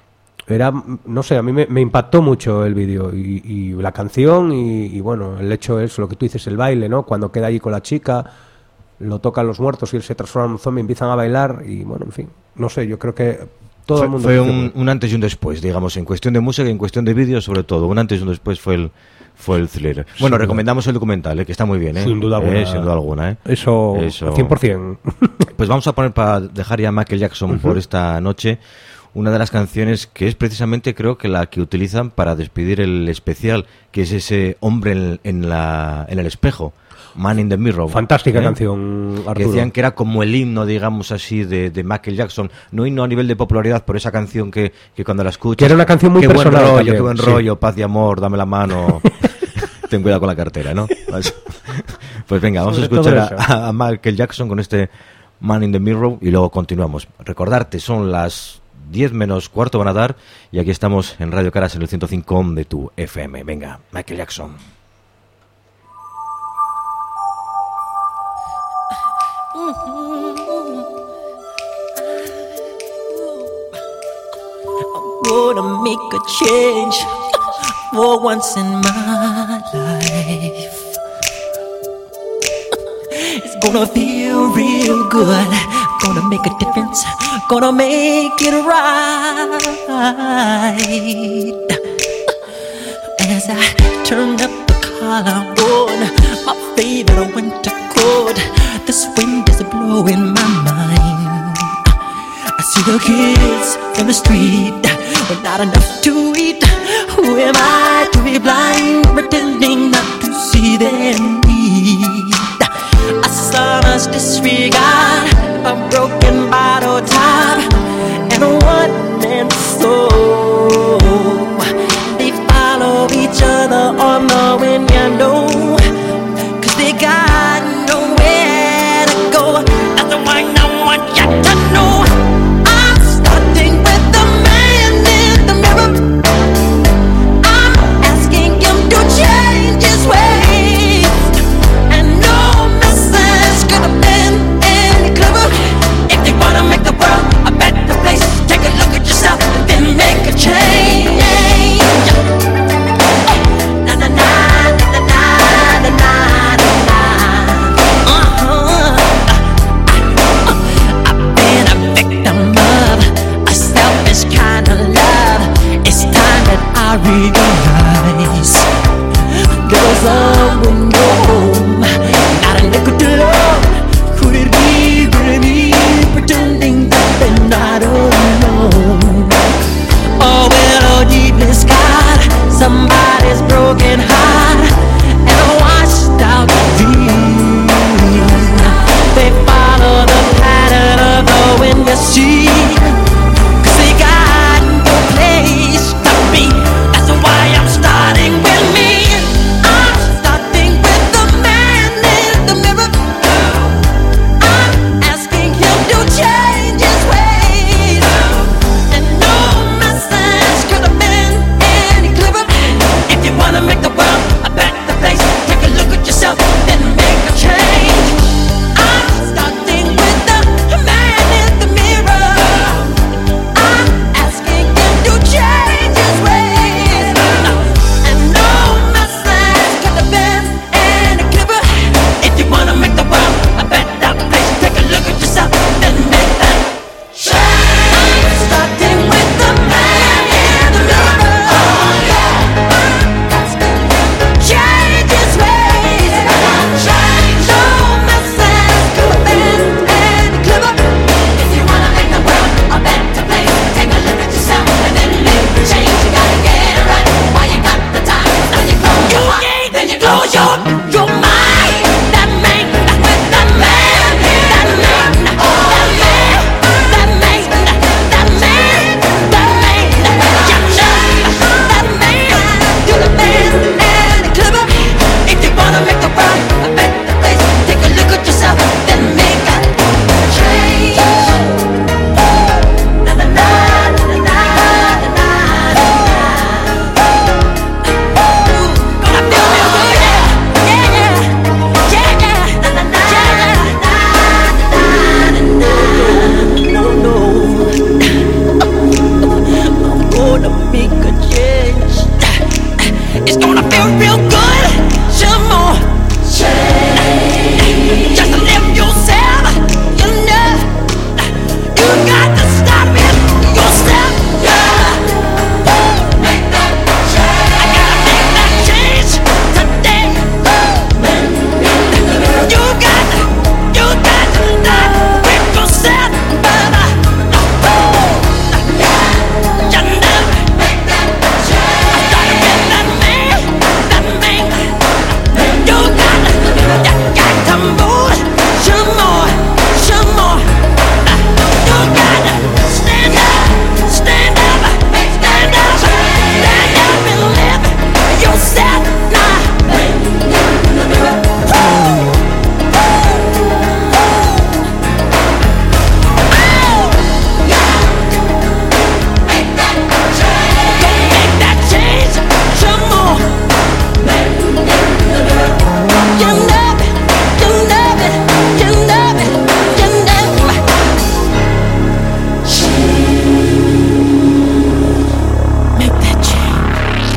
era, no sé, a mí me impactó mucho el vídeo y la canción y bueno, el hecho es lo que tú dices, el baile, ¿no? Cuando queda allí con la chica, lo tocan los muertos y él se transforma en un zombie, empiezan a bailar y bueno, en fin, no sé, yo creo que todo el mundo... Fue un antes y un después, digamos, en cuestión de música y en cuestión de vídeo, sobre todo. Un antes y un después fue el Thriller. Bueno, recomendamos el documental, que está muy bien, Sin duda alguna. Sin duda alguna, Eso 100%. Pues vamos a poner, para dejar ya a Michael Jackson por esta noche, una de las canciones que es precisamente, creo que la que utilizan para despedir el especial, que es ese hombre en el espejo, Man in the Mirror. Fantástica canción, Arturo. Que decían que era como el himno, digamos así, de Michael Jackson. No himno a nivel de popularidad, pero esa canción que cuando la escuchas... Que era una canción muy personal. Qué buen rollo, paz y amor, dame la mano... Ten cuidado con la cartera, ¿no? Pues venga, vamos a escuchar a Michael Jackson con este Man in the Mirror y luego continuamos. Recordarte, son las 10 menos cuarto van a dar y aquí estamos en Radio Caras en el 105 de tu FM. Venga, Michael Jackson. I'm gonna make a change for once in my life. It's gonna feel real good. Gonna make a difference. Gonna make it right. As I turn up the collar on my favorite winter coat, this wind is blowing my mind. I see the kids in the street with not enough to eat. Who am I to be blind, pretending not to see their need? I saw much disregard, a broken bottle top, and a one-man soul. They follow each other on the wind, you know, 'cause they got nowhere to go. That's the one I want you to know. I'm starting with the man in the mirror. I'm asking him to change. broken heart and a washed out dream. They follow the pattern of the wind, you see, 'cause they got no place to be. That's why I'm starting with me. I'm starting with the man in the mirror. I'm asking him to change his ways. And no message could have been any clearer. If you wanna make the world a better place, take a look at yourself and make a change. I'm starting with the man in the mirror. I'm asking him to change his ways. And no message could have been any clearer. If you wanna make the world a better place, take a look at yourself and make that change. I'm starting with the man in the mirror. I'm asking him to change his ways. No message could have been any clearer. If you wanna make the world a better place, take a look at yourself and then make the change. You gotta get it right while you got the time. Now you close your heart, then you close your mind. That man with the man, that man, that man, that man, that man, that man, you know that man could have been any clearer. If you wanna make the world a better place, take a look at yourself, then make a change. Na na na na na na na. Gonna feel real good, yeah, yeah, yeah, yeah. Na na na na na na. No, no. I'm gonna make a change. It's gonna feel real good. Some more change. Just live yourself. You know, you got to stop it yourself. Yeah. Make that change. I gotta make that change today. You got to stop with yourself, brother. You know, make that change. I started with that man. You got to move some more. You got to stand up, stand up and live yourself now. Make that change some more. You love it, you love it, you love it, you love it. Make that change.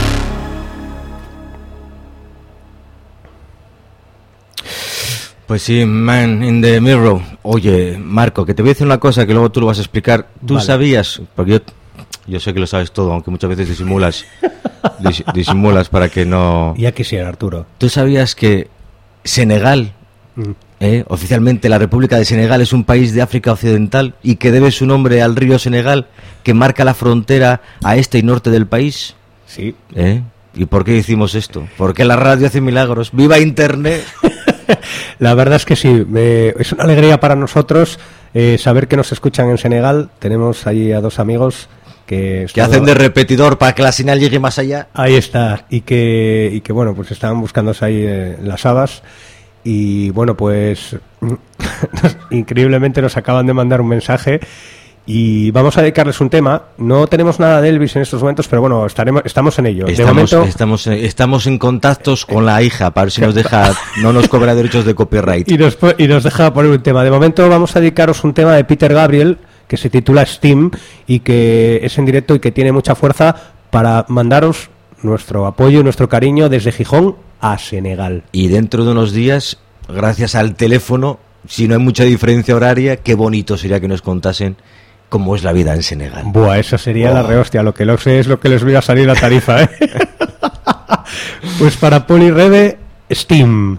Pues sí, Man in the Mirror. Oye, Marco, que te voy a decir una cosa que luego tú lo vas a explicar. ¿Tú Vale. sabías? Porque yo sé que lo sabes todo, aunque muchas veces disimulas para que no... Ya quisiera, Arturo. ¿Tú sabías que Senegal, oficialmente la República de Senegal, es un país de África Occidental y que debe su nombre al río Senegal, que marca la frontera a este y norte del país? Sí. ¿Y por qué hicimos esto? Porque la radio hace milagros. ¡Viva Internet! La verdad es que sí, es una alegría para nosotros saber que nos escuchan en Senegal. Tenemos allí a dos amigos que hacen de repetidor para que la señal llegue más allá. Ahí está, y que bueno, pues estaban buscándose ahí las habas. Y bueno, pues increíblemente nos acaban de mandar un mensaje y vamos a dedicarles un tema. No tenemos nada de Elvis en estos momentos, pero bueno, estamos en ello. Estamos en contactos con la hija para ver si nos deja, no nos cobra derechos de copyright. Y nos deja poner un tema. De momento vamos a dedicaros un tema de Peter Gabriel que se titula Steam y que es en directo y que tiene mucha fuerza para mandaros nuestro apoyo y nuestro cariño desde Gijón a Senegal. Y dentro de unos días, gracias al teléfono, si no hay mucha diferencia horaria, qué bonito sería que nos contasen cómo es la vida en Senegal. Buah, eso sería la rehostia. Lo que no sé es lo que les voy a salir la tarifa, ¿eh? Pues para Poli Rebe, Steam.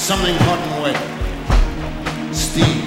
something hot and wet. Steve.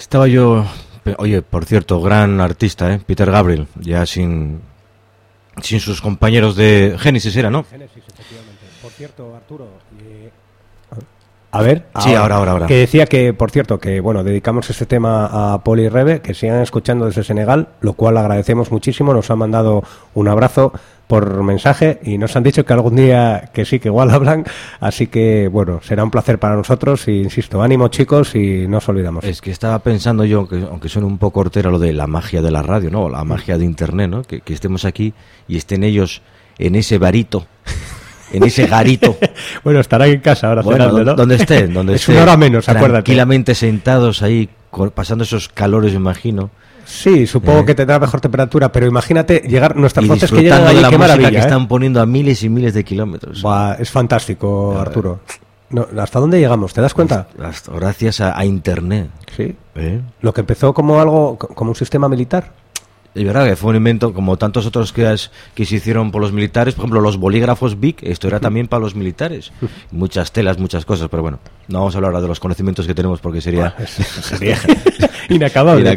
Estaba yo... Oye, por cierto, gran artista, Peter Gabriel, ya sin sus compañeros de Génesis era, ¿no? Génesis, efectivamente. Por cierto, Arturo... A ver, sí, ahora. Que decía que, por cierto, que bueno, dedicamos este tema a Poli y Rebe, que sigan escuchando desde Senegal, lo cual agradecemos muchísimo. Nos han mandado un abrazo por mensaje y nos han dicho que algún día que sí, que igual hablan. Así que, bueno, será un placer para nosotros. Y insisto, ánimo, chicos, y no os olvidamos. Es que estaba pensando yo, que aunque suene un poco hortera, lo de la magia de la radio, ¿no? La magia de Internet, ¿no? Que estemos aquí y estén ellos en ese barito. En ese garito. Bueno, estarán en casa ahora cenando, ¿no? Donde estén. Es una hora menos, acuérdate. Tranquilamente sentados ahí, pasando esos calores, me imagino. Sí, supongo que tendrá mejor temperatura, pero imagínate llegar nuestras y voces que llegan ahí, de la qué música maravilla, que están poniendo a miles y miles de kilómetros. Buah, es fantástico, Arturo. No, ¿hasta dónde llegamos? ¿Te das cuenta? Gracias a Internet. Sí. Lo que empezó como un sistema militar. Es verdad que fue un invento, como tantos otros que se hicieron por los militares. Por ejemplo, los bolígrafos Bic, esto era también para los militares. Muchas telas, muchas cosas, pero bueno, no vamos a hablar ahora de los conocimientos que tenemos porque sería inacabable.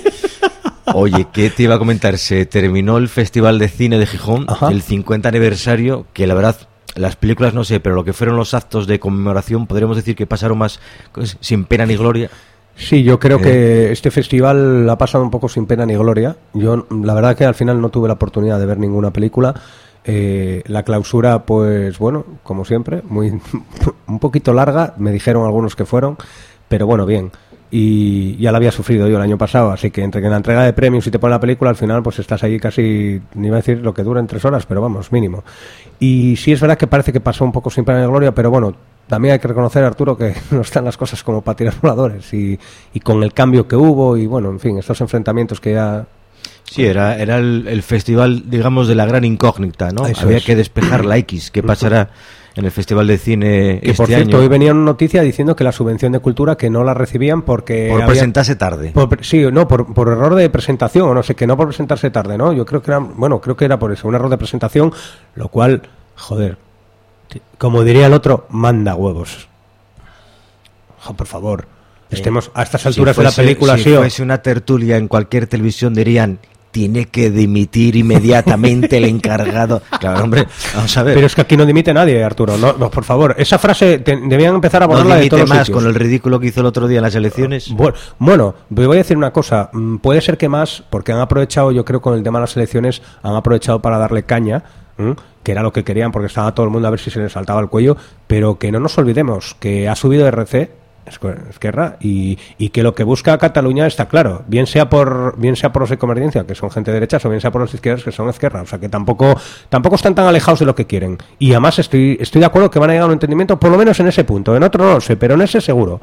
Oye, ¿qué te iba a comentar? Se terminó el Festival de Cine de Gijón, el 50 aniversario, que la verdad, las películas no sé, pero lo que fueron los actos de conmemoración, podríamos decir que pasaron más sin pena ni gloria. Sí, yo creo que este festival ha pasado un poco sin pena ni gloria. Yo, la verdad que al final no tuve la oportunidad de ver ninguna película. La clausura, pues bueno, como siempre, un poquito larga, me dijeron algunos que fueron, pero bueno, bien. Y ya la había sufrido yo el año pasado, así que entre que la entrega de premios y te ponen la película, al final pues estás ahí casi, ni iba a decir lo que dura en 3 horas, pero vamos, mínimo. Y sí es verdad que parece que pasó un poco sin pena ni gloria, pero bueno, también hay que reconocer, Arturo, que no están las cosas como para tirar voladores y con el cambio que hubo y bueno, en fin, estos enfrentamientos que ya... Sí, era el festival, digamos, de la gran incógnita, ¿no? Eso había es. que despejar la X. ¿Qué pasará en el Festival de Cine que, este por cierto, año? hoy venía una noticia diciendo que la subvención de cultura que no la recibían porque... Por presentarse tarde. Por error de presentación, o no sé, que no por presentarse tarde, ¿no? Yo creo que era por eso, un error de presentación, lo cual, joder, como diría el otro, manda huevos. Por favor, estemos a estas alturas de la película. Si fuese una tertulia en cualquier televisión dirían... Tiene que dimitir inmediatamente el encargado. Claro, hombre, vamos a ver. Pero es que aquí no dimite nadie, Arturo. No, por favor, esa frase debían empezar a borrarla de todos más sitios. Con el ridículo que hizo el otro día en las elecciones. Bueno, voy a decir una cosa. Puede ser que más, porque han aprovechado, yo creo, con el tema de las elecciones, han aprovechado para darle caña, que era lo que querían, porque estaba todo el mundo a ver si se les saltaba el cuello. Pero que no nos olvidemos que ha subido RC, Esquerra, y que lo que busca Cataluña está claro, bien sea por los de Convergencia, que son gente de derechas, o bien sea por los izquierdas, que son Esquerra, o sea que tampoco están tan alejados de lo que quieren, y además estoy de acuerdo que van a llegar a un entendimiento, por lo menos en ese punto, en otro no lo sé, pero en ese seguro.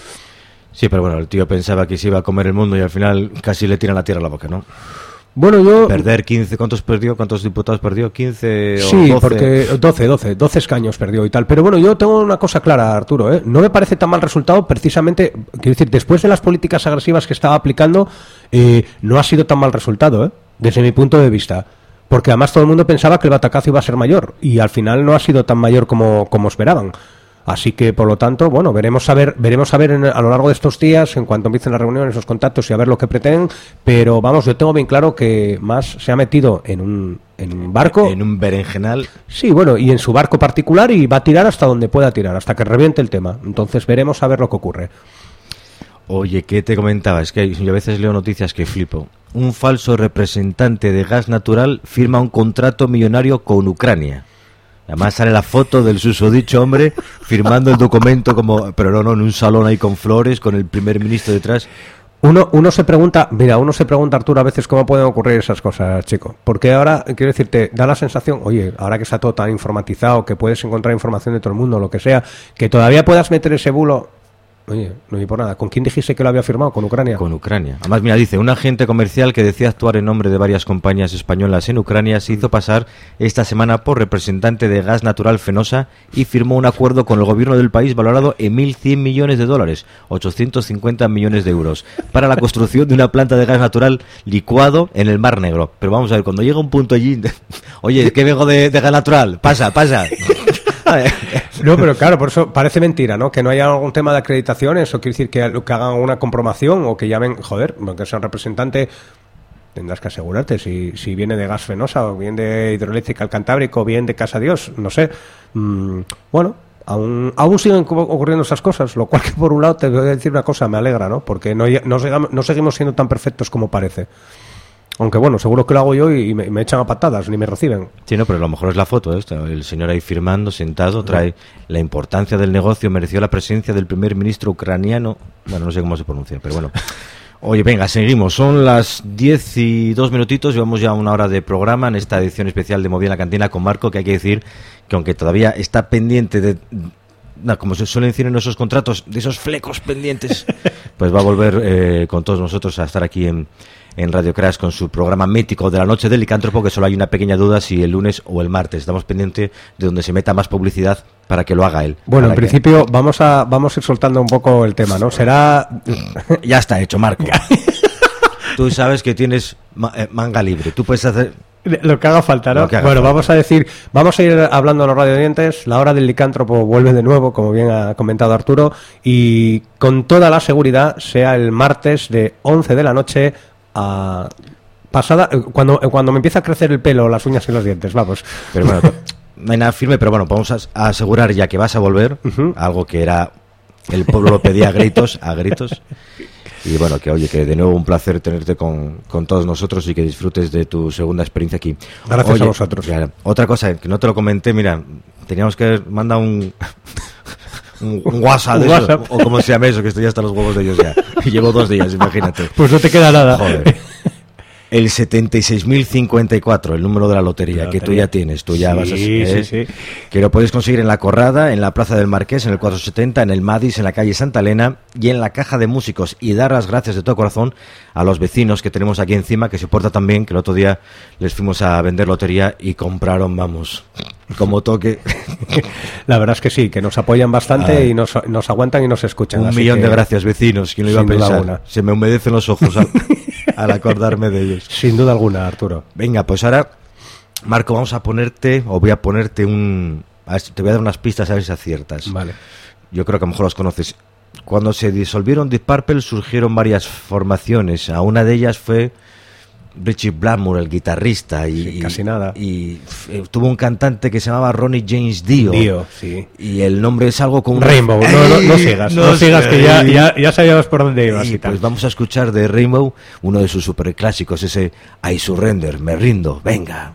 Sí, pero bueno, el tío pensaba que se iba a comer el mundo y al final casi le tiran la tierra a la boca, ¿no? Bueno, yo... Perder 15, ¿cuántos perdió? ¿Cuántos diputados perdió? ¿15 o sí, 12? Porque 12 escaños perdió y tal. Pero bueno, yo tengo una cosa clara, Arturo, ¿eh? No me parece tan mal resultado, precisamente, quiero decir, después de las políticas agresivas que estaba aplicando, no ha sido tan mal resultado, ¿eh? Desde mi punto de vista. Porque además todo el mundo pensaba que el batacazo iba a ser mayor y al final no ha sido tan mayor como esperaban. Así que, por lo tanto, bueno, veremos a ver a lo largo de estos días, en cuanto empiecen las reuniones, los contactos y a ver lo que pretenden. Pero vamos, yo tengo bien claro que Mas se ha metido en un barco. En un berenjenal. Sí, bueno, y en su barco particular y va a tirar hasta donde pueda tirar, hasta que reviente el tema. Entonces veremos a ver lo que ocurre. Oye, ¿qué te comentaba? Es que yo a veces leo noticias que flipo. Un falso representante de gas natural firma un contrato millonario con Ucrania. Además sale la foto del susodicho hombre firmando el documento pero no, en un salón ahí con flores, con el primer ministro detrás. Uno se pregunta, Arturo, a veces cómo pueden ocurrir esas cosas, chico. Porque ahora, quiero decirte, da la sensación, oye, ahora que está todo tan informatizado, que puedes encontrar información de todo el mundo, lo que sea, que todavía puedas meter ese bulo. Oye, no hay por nada. ¿Con quién dijiste que lo había firmado? ¿Con Ucrania? Con Ucrania. Además, mira, dice, un agente comercial que decía actuar en nombre de varias compañías españolas en Ucrania se hizo pasar esta semana por representante de gas natural Fenosa y firmó un acuerdo con el gobierno del país valorado en 1.100 millones de dólares, 850 millones de euros, para la construcción de una planta de gas natural licuado en el Mar Negro. Pero vamos a ver, cuando llega un punto allí, oye, que vengo de gas natural, pasa. No, pero claro, por eso parece mentira, ¿no? Que no haya algún tema de acreditación, eso quiere decir que hagan una comprobación o que llamen, joder, que sea un representante, tendrás que asegurarte si viene de Gas Fenosa o bien de Hidroeléctrica El Cantábrico o bien de Casa Dios, no sé. Bueno, aún siguen ocurriendo esas cosas, lo cual que por un lado te voy a decir una cosa, me alegra, ¿no? Porque no seguimos siendo tan perfectos como parece. Aunque bueno, seguro que lo hago yo y me echan a patadas, ni me reciben. Sí, no, pero lo mejor es la foto, el señor ahí firmando, sentado, trae la importancia del negocio, mereció la presencia del primer ministro ucraniano, bueno, no sé cómo se pronuncia, pero bueno. Oye, venga, seguimos, son las 10 y 2 minutitos, llevamos ya una hora de programa en esta edición especial de Movida en la Cantina con Marco, que hay que decir que aunque todavía está pendiente de... como se suelen decir en esos contratos, de esos flecos pendientes, pues va a volver con todos nosotros a estar aquí en Radio Crash con su programa mítico de la noche del licántropo, que solo hay una pequeña duda si el lunes o el martes. Estamos pendientes de donde se meta más publicidad para que lo haga él. Bueno, en principio vamos a ir soltando un poco el tema, ¿no? Será... Ya está hecho, Marco. Tú sabes que tienes manga libre. Tú puedes hacer... Lo que haga falta, ¿no? Bueno, vamos a ir hablando a los radiodientes. La hora del licántropo vuelve de nuevo, como bien ha comentado Arturo, y con toda la seguridad sea el martes de 11 de la noche a pasada, cuando me empieza a crecer el pelo, las uñas y los dientes, vamos. Pero bueno, no hay nada firme, pero bueno, vamos a asegurar ya que vas a volver, algo que era, el pueblo lo pedía a gritos, y bueno, que oye, que de nuevo un placer tenerte con todos nosotros y que disfrutes de tu segunda experiencia aquí. Gracias a vosotros. Ya, otra cosa, que no te lo comenté, mira, teníamos que mandar un WhatsApp de eso, o como se llama eso, que estoy hasta los huevos de ellos ya. Llevo 2 días, imagínate. Pues no te queda nada. Joder. El 76.054, el número de la lotería, que tú ya tienes, tú ya vas a... Sí. Que lo puedes conseguir en La Corrada, en la Plaza del Marqués, en el 470, en el Madis, en la calle Santa Elena y en la Caja de Músicos. Y dar las gracias de todo corazón a los vecinos que tenemos aquí encima, que se portan tan bien, que el otro día les fuimos a vender lotería y compraron, vamos, como toque. La verdad es que sí, que nos apoyan bastante y nos aguantan y nos escuchan. 1.000.000 de gracias, vecinos, ¿quién lo iba a pensar? Se me humedecen los ojos al acordarme de ellos. Sin duda alguna, Arturo. Venga, pues ahora, Marco, voy a ponerte te voy a dar unas pistas a ver si aciertas. Vale. Yo creo que a lo mejor los conoces. Cuando se disolvieron Deep Purple surgieron varias formaciones. A una de ellas fue Richie Blackmore, el guitarrista, y casi nada. Y tuvo un cantante que se llamaba Ronnie James Dio. Dio, sí. Y el nombre es algo como Rainbow. No sigas que ya sabíamos por dónde ibas. Y pues vamos a escuchar de Rainbow uno de sus superclásicos, ese I Surrender, me rindo. Venga.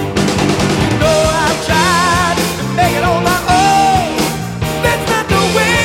Make it on my own. That's not the way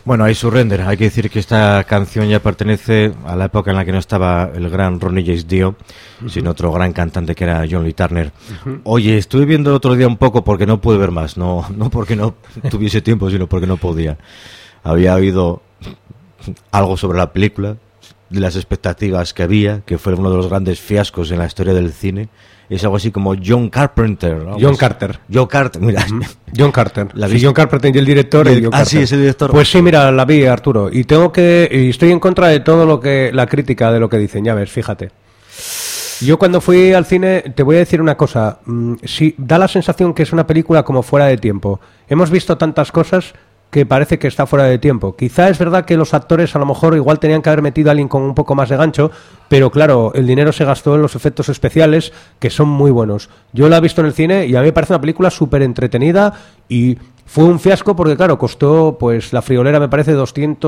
Bueno, I Surrender. Hay que decir que esta canción ya pertenece a la época en la que no estaba el gran Ronnie James Dio, sino otro gran cantante que era John Lee Turner. Oye, estuve viendo el otro día un poco porque no pude ver más, no porque no tuviese tiempo, sino porque no podía. Había oído algo sobre la película, de las expectativas que había, que fue uno de los grandes fiascos en la historia del cine. Es algo así como John Carpenter, ¿no? John Carter, mira. John Carter. ¿La Sí, viste? John Carpenter y el director. Y John Carter. Sí, es el director. Pues sí, mira, la vi, Arturo. Y estoy en contra de todo lo que la crítica de lo que dicen. Ya ves, fíjate. Yo cuando fui al cine, te voy a decir una cosa. Sí, da la sensación que es una película como fuera de tiempo. Hemos visto tantas cosas que parece que está fuera de tiempo. Quizá es verdad que los actores a lo mejor igual tenían que haber metido a alguien con un poco más de gancho, pero claro, el dinero se gastó en los efectos especiales, que son muy buenos. Yo la he visto en el cine y a mí me parece una película súper entretenida y fue un fiasco porque, claro, costó, pues la friolera me parece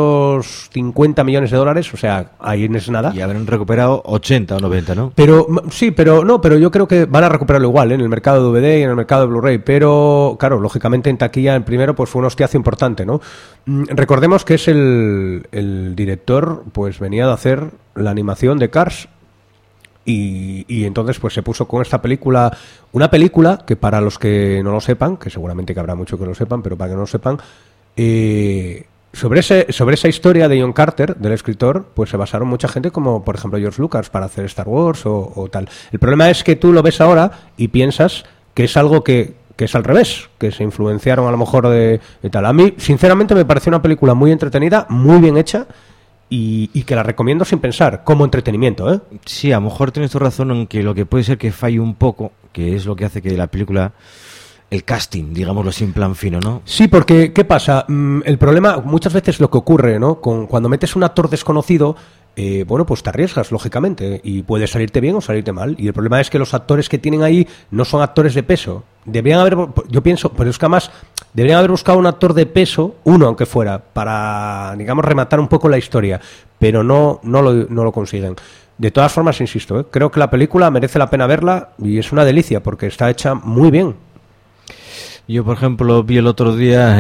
250 millones de dólares, o sea, ahí no es nada. Y habrán recuperado 80 o 90, ¿no? Pero sí, pero yo creo que van a recuperarlo igual, ¿eh? En el mercado de DVD y en el mercado de Blu-ray, pero claro, lógicamente en taquilla el primero pues fue un hostiazo importante, ¿no? Recordemos que es el director, pues venía de hacer la animación de Cars y entonces pues se puso con esta película, una película que para los que no lo sepan, que seguramente que habrá muchos que lo sepan, pero para que no lo sepan, sobre esa historia de John Carter, del escritor, pues se basaron mucha gente como, por ejemplo, George Lucas para hacer Star Wars o tal. El problema es que tú lo ves ahora y piensas que es algo que es al revés, que se influenciaron a lo mejor de tal. A mí, sinceramente, me pareció una película muy entretenida, muy bien hecha y que la recomiendo sin pensar, como entretenimiento, ¿eh? Sí, a lo mejor tienes tu razón en que lo que puede ser que falle un poco, que es lo que hace que la película... El casting, digámoslo así en plan fino, ¿no? Sí, porque, ¿qué pasa? El problema, muchas veces lo que ocurre, ¿no? Cuando metes un actor desconocido, bueno, pues te arriesgas, lógicamente, y puede salirte bien o salirte mal. Y el problema es que los actores que tienen ahí no son actores de peso. Deberían haber, yo pienso, pero es que además deberían haber buscado un actor de peso, uno aunque fuera, para, digamos, rematar un poco la historia. Pero no lo consiguen. De todas formas, insisto, creo que la película merece la pena verla y es una delicia porque está hecha muy bien. Yo, por ejemplo, vi el otro día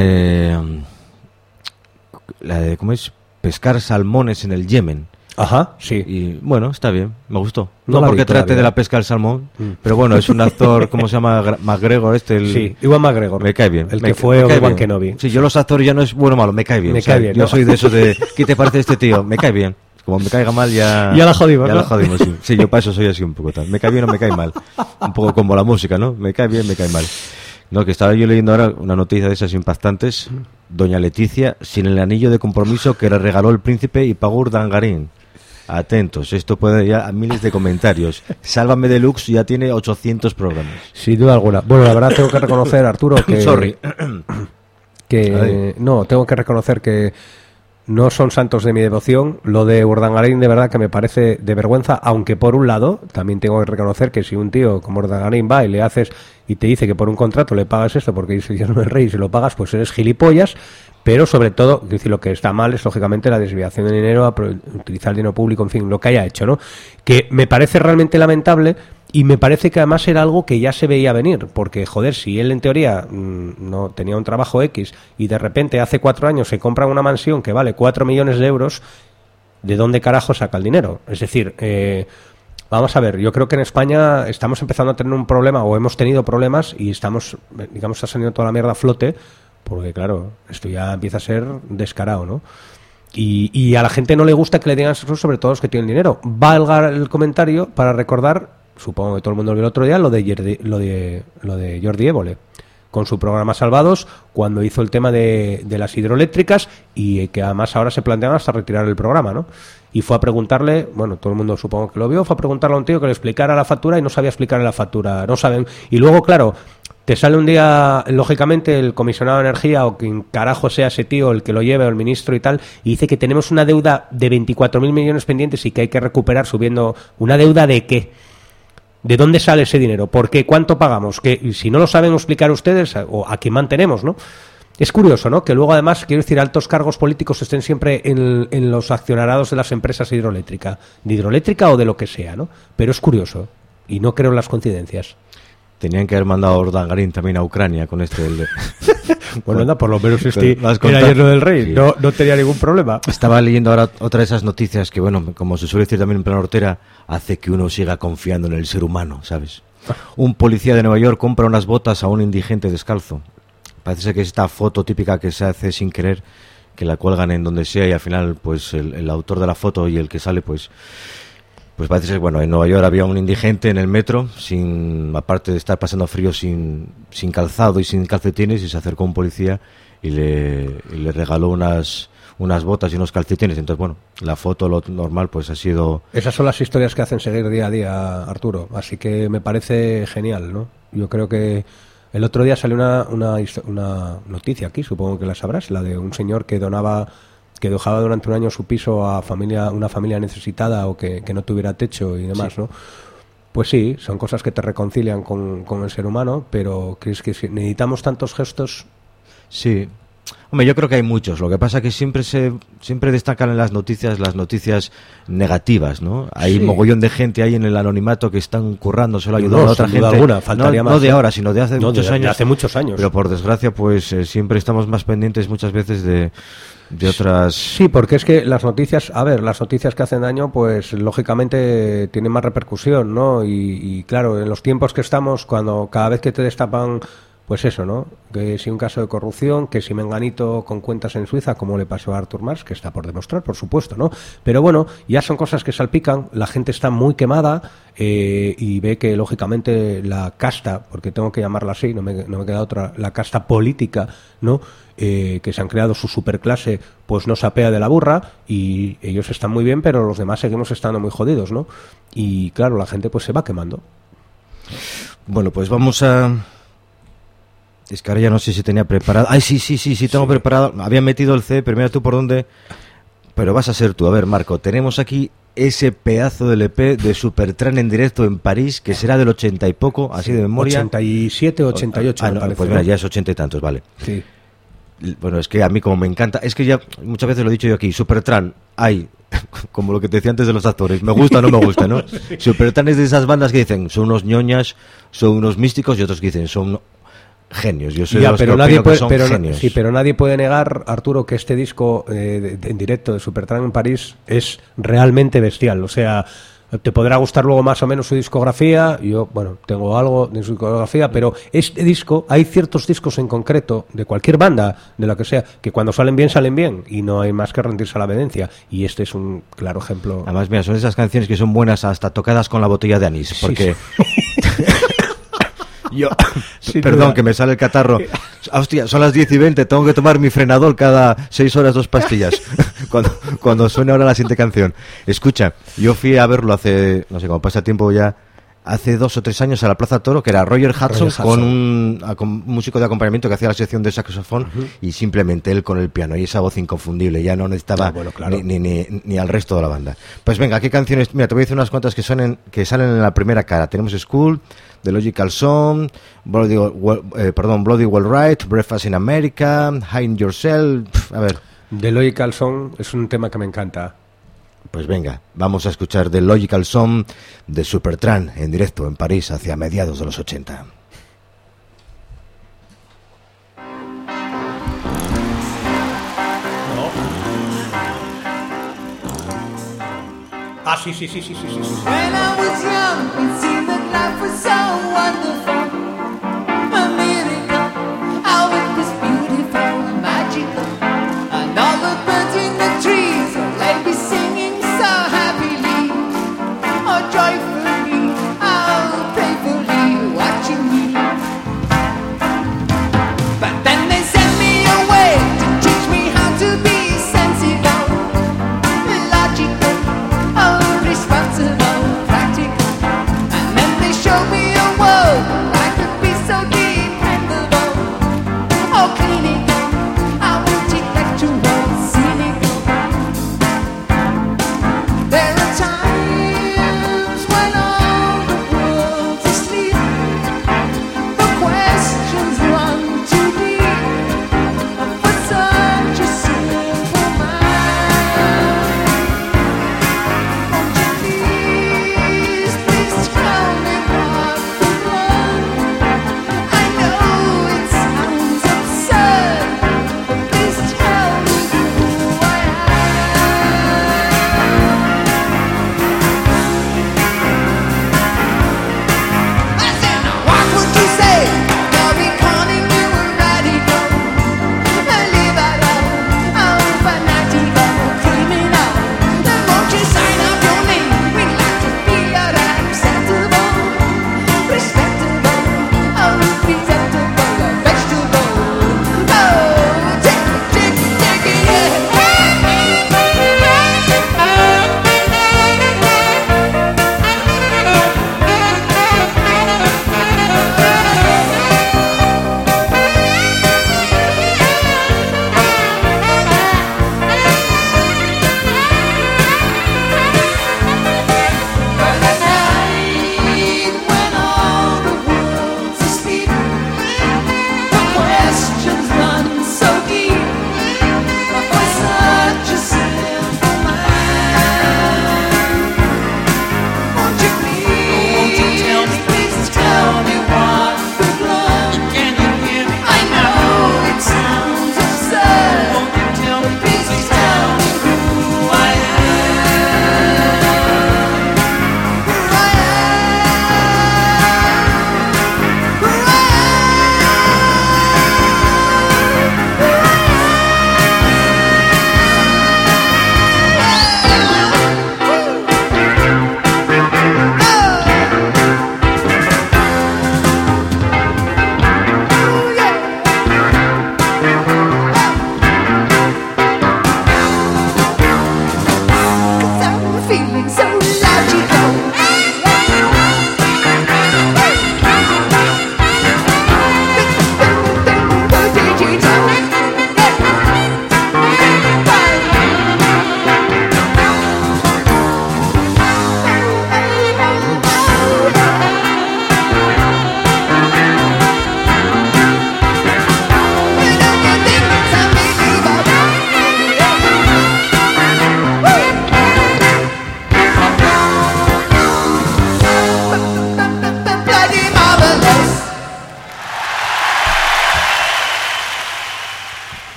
la de, ¿cómo es? Pescar salmones en el Yemen. Ajá, sí. Y bueno, está bien, me gustó. No No la porque vi trate todavía. de la pesca del salmón, pero bueno, es un actor, ¿cómo se llama? McGregor, Sí, Ewan McGregor. Me cae bien. El Me que ca- fue me cae Obi-Wan bien. Kenobi. Sí, yo los actores ya no es bueno o malo, me cae bien. Me o sea, cae bien, yo ¿no? soy de esos de, ¿qué te parece este tío? Me cae bien. Como me caiga mal ya... Ya la jodimos, Ya ¿no? la jodimos, sí. Sí, yo para eso soy así un poco tal. Me cae bien o me cae mal. Un poco como la música, ¿no? Me cae bien, me cae mal. No, que estaba yo leyendo ahora una noticia de esas impactantes. Doña Leticia, sin el anillo de compromiso que le regaló el príncipe y pagó Urdangarín. Atentos, esto puede ir a miles de comentarios. Sálvame Deluxe ya tiene 800 programas. Sin duda alguna. Bueno, la verdad tengo que reconocer, Arturo, que... Sorry. Que no, tengo que reconocer que no son santos de mi devoción. Lo de Urdangarín de verdad que me parece de vergüenza, aunque por un lado también tengo que reconocer que si un tío como Urdangarín va y le haces y te dice que por un contrato le pagas esto porque dice yo no es rey y se lo pagas, pues eres gilipollas. Pero sobre todo, es decir, lo que está mal es lógicamente la desviación de dinero, utilizar el dinero público, en fin, lo que haya hecho, ¿no? Que me parece realmente lamentable y me parece que además era algo que ya se veía venir, porque, joder, si él en teoría no tenía un trabajo X y de repente hace 4 años se compra una mansión que vale 4 millones de euros, ¿de dónde carajo saca el dinero? Es decir, vamos a ver, yo creo que en España estamos empezando a tener un problema, o hemos tenido problemas, y estamos, digamos, está saliendo toda la mierda a flote, porque claro, esto ya empieza a ser descarado, ¿no? Y a la gente no le gusta que le digan eso, sobre todo los que tienen dinero. Valga el comentario para recordar, supongo que todo el mundo lo vio el otro día, lo de Jordi Évole, con su programa Salvados, cuando hizo el tema de las hidroeléctricas y que además ahora se plantean hasta retirar el programa, ¿no? Y fue a preguntarle, bueno, todo el mundo supongo que lo vio, fue a preguntarle a un tío que le explicara la factura y no sabía explicarle la factura, no saben. Y luego, claro, te sale un día, lógicamente, el comisionado de energía o quien carajo sea ese tío, el que lo lleve, o el ministro y tal, y dice que tenemos una deuda de 24.000 millones pendientes y que hay que recuperar subiendo. ¿Una deuda de qué? ¿De dónde sale ese dinero? ¿Por qué? ¿Cuánto pagamos? Que si no lo saben explicar ustedes, o a quién mantenemos, ¿no? Es curioso, ¿no? Que luego, además, quiero decir, altos cargos políticos estén siempre en los accionarados de las empresas de hidroeléctrica o de lo que sea, ¿no? Pero es curioso, y no creo en las coincidencias. Tenían que haber mandado a Urdangarín también a Ucrania con este... Bueno, anda, por lo menos Vas era yerno del rey. Sí. No tenía ningún problema. Estaba leyendo ahora otra de esas noticias que, bueno, como se suele decir también en plan hortera, hace que uno siga confiando en el ser humano, ¿sabes? Un policía de Nueva York compra unas botas a un indigente descalzo. Parece que es esta foto típica que se hace sin querer, que la cuelgan en donde sea y al final, pues, el autor de la foto y el que sale, pues parece ser, bueno, en Nueva York había un indigente en el metro, aparte de estar pasando frío, sin calzado y sin calcetines, y se acercó un policía y le regaló unas botas y unos calcetines. Entonces, bueno, la foto, lo normal, pues ha sido... Esas son las historias que hacen seguir día a día, Arturo. Así que me parece genial, ¿no? Yo creo que el otro día salió una noticia aquí, supongo que la sabrás, la de un señor que dejaba durante un año su piso a una familia necesitada o que no tuviera techo y demás, Sí. ¿no? Pues sí, son cosas que te reconcilian con el ser humano, pero ¿crees que necesitamos tantos gestos? Sí. Hombre, yo creo que hay muchos. Lo que pasa es que siempre destacan en las noticias negativas, ¿no? Hay Sí. mogollón de gente ahí en el anonimato que están currando, solo ayudando a otra sin duda gente. alguna, faltaría no más, de ¿eh? ahora, sino de hace No, muchos de años. hace muchos años. Pero por desgracia, pues siempre estamos más pendientes muchas veces de otras... Sí, porque es que las noticias que hacen daño, pues lógicamente tienen más repercusión, ¿no? Y claro, en los tiempos que estamos, cuando cada vez que te destapan, pues eso, ¿no? Que si un caso de corrupción, que si Menganito con cuentas en Suiza, como le pasó a Artur Mas, que está por demostrar, por supuesto, ¿no? Pero bueno, ya son cosas que salpican, la gente está muy quemada y ve que lógicamente la casta, porque tengo que llamarla así, no me queda otra, la casta política, ¿no? Que se han creado su superclase, pues no sapea de la burra y ellos están muy bien, pero los demás seguimos estando muy jodidos, ¿no? Y claro, la gente pues se va quemando. Bueno, pues vamos a... Es que ahora ya no sé si tenía preparado... ¡Ay, sí, tengo preparado! Había metido el C, pero mira tú por dónde... Pero vas a ser tú. A ver, Marco, tenemos aquí ese pedazo del EP de Supertramp en directo en París, que será del 80 y poco, así de memoria. 87, 88, Ah, me no, parece, pues mira, ¿no? ya es 80 y tantos, vale. Sí. Bueno, es que a mí como me encanta, es que ya muchas veces lo he dicho yo aquí, Supertramp, hay, como lo que te decía antes de los actores, me gusta o no me gusta, ¿no? Supertramp es de esas bandas que dicen, son unos ñoñas, son unos místicos, y otros que dicen, son genios. Yo soy de los que opino que son genios. Sí, pero nadie puede negar, Arturo, que este disco en directo de Supertramp en París es realmente bestial. O sea, te podrá gustar luego más o menos su discografía. Yo, bueno, tengo algo de su discografía, pero este disco, hay ciertos discos en concreto de cualquier banda, de la que sea, que cuando salen bien y no hay más que rendirse a la evidencia. Y este es un claro ejemplo. Además, mira, son esas canciones que son buenas hasta tocadas con la botella de anís, porque... Yo, perdón, duda. que me sale el catarro. Hostia, son las 10:20, tengo que tomar mi Frenadol cada 6 horas, 2 pastillas. cuando suene ahora la siguiente canción. Escucha, yo fui a verlo hace, no sé, como pasa tiempo ya, hace 2 o 3 años a la Plaza Toro, que era Roger Hudson, con un músico de acompañamiento que hacía la sección de saxofón, y simplemente él con el piano y esa voz inconfundible, ya no necesitaba claro. ni al resto de la banda. Pues venga, ¿qué canciones? Mira, te voy a decir unas cuantas que salen en la primera cara. Tenemos School, The Logical Song, Bloody Well Right, Breakfast in America, Hide Yourself. A ver. The Logical Song es un tema que me encanta. Pues venga, vamos a escuchar The Logical Song de Supertramp en directo en París hacia mediados de los 80. Ah, sí. When I was young, it seemed that life was so wonderful, a miracle, how it was beautiful and magical, and all the birds in the trees, they'd be singing so happily, or joyfully, oh, playfully, watching me. But then they sent me away to teach me how to be sensible, logical, oh, responsible, practical. And then they showed me a world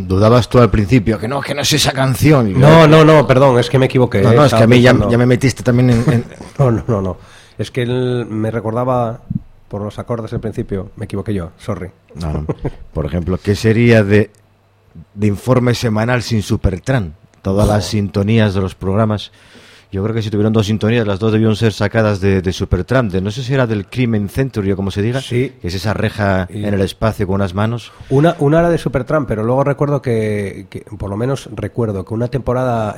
Dudabas tú al principio, que no es esa canción. Y No, perdón, es que me equivoqué. No, es que a mí ya me metiste también en... No. Es que él me recordaba por los acordes del principio. Me equivoqué yo, sorry. No. Por ejemplo, ¿qué sería de informe semanal sin Supertramp? Todas las sintonías de los programas. Yo creo que si tuvieron 2 sintonías, las 2 debieron ser sacadas de Supertramp. No sé si era del Crimen Century o como se diga. Sí. Que es esa reja en el espacio con unas manos. Una era de Supertramp, pero luego recuerdo que por lo menos recuerdo que una temporada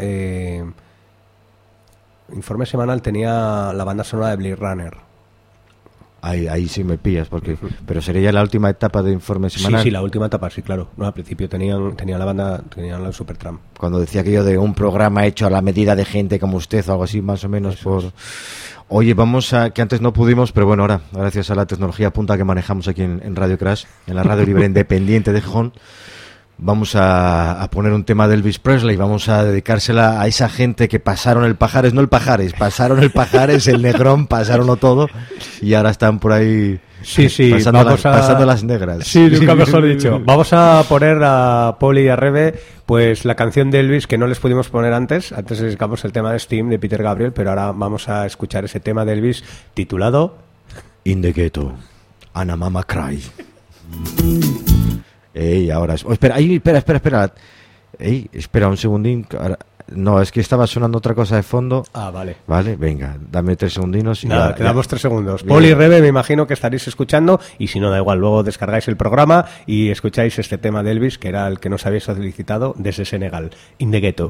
informe semanal tenía la banda sonora de Blade Runner. Ahí sí me pillas, pero sería ya la última etapa de informe semanal. Sí, la última etapa, sí, claro. No, al principio tenían la banda, tenían la Supertramp. Cuando decía aquello de un programa hecho a la medida de gente como usted o algo así, más o menos. Oye, vamos a, que antes no pudimos, pero bueno, ahora, gracias a la tecnología punta que manejamos aquí en Radio Crash, en la radio libre independiente de Gijón, vamos a poner un tema de Elvis Presley, vamos a dedicársela a esa gente que pasaron el Pajares, no el Pajares, pasaron el Pajares, el Negrón, pasaron todo y ahora están por ahí pasando las negras. Sí, nunca mejor dicho. Vamos a poner a Poli y a Rebe pues la canción de Elvis que no les pudimos poner antes les sacamos el tema de Steam de Peter Gabriel, pero ahora vamos a escuchar ese tema de Elvis titulado In the Ghetto, Anna Mama Cry. Ahora espera. Espera un segundín. No, es que estaba sonando otra cosa de fondo. Vale. Vale, venga, dame 3 segundinos. Y nada, te damos 3 segundos. Poli y Rebe, me imagino que estaréis escuchando, y si no, da igual, luego descargáis el programa y escucháis este tema de Elvis, que era el que nos habéis solicitado desde Senegal, In the Ghetto.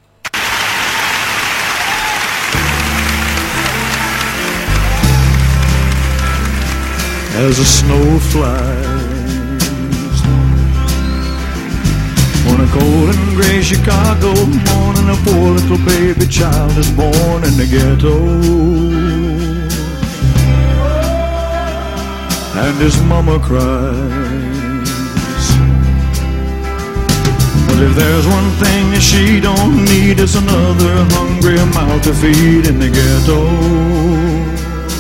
As a snow flies on a cold and gray Chicago morning, a poor little baby child is born in the ghetto, and his mama cries. But if there's one thing that she don't need, it's another hungry mouth to feed in the ghetto.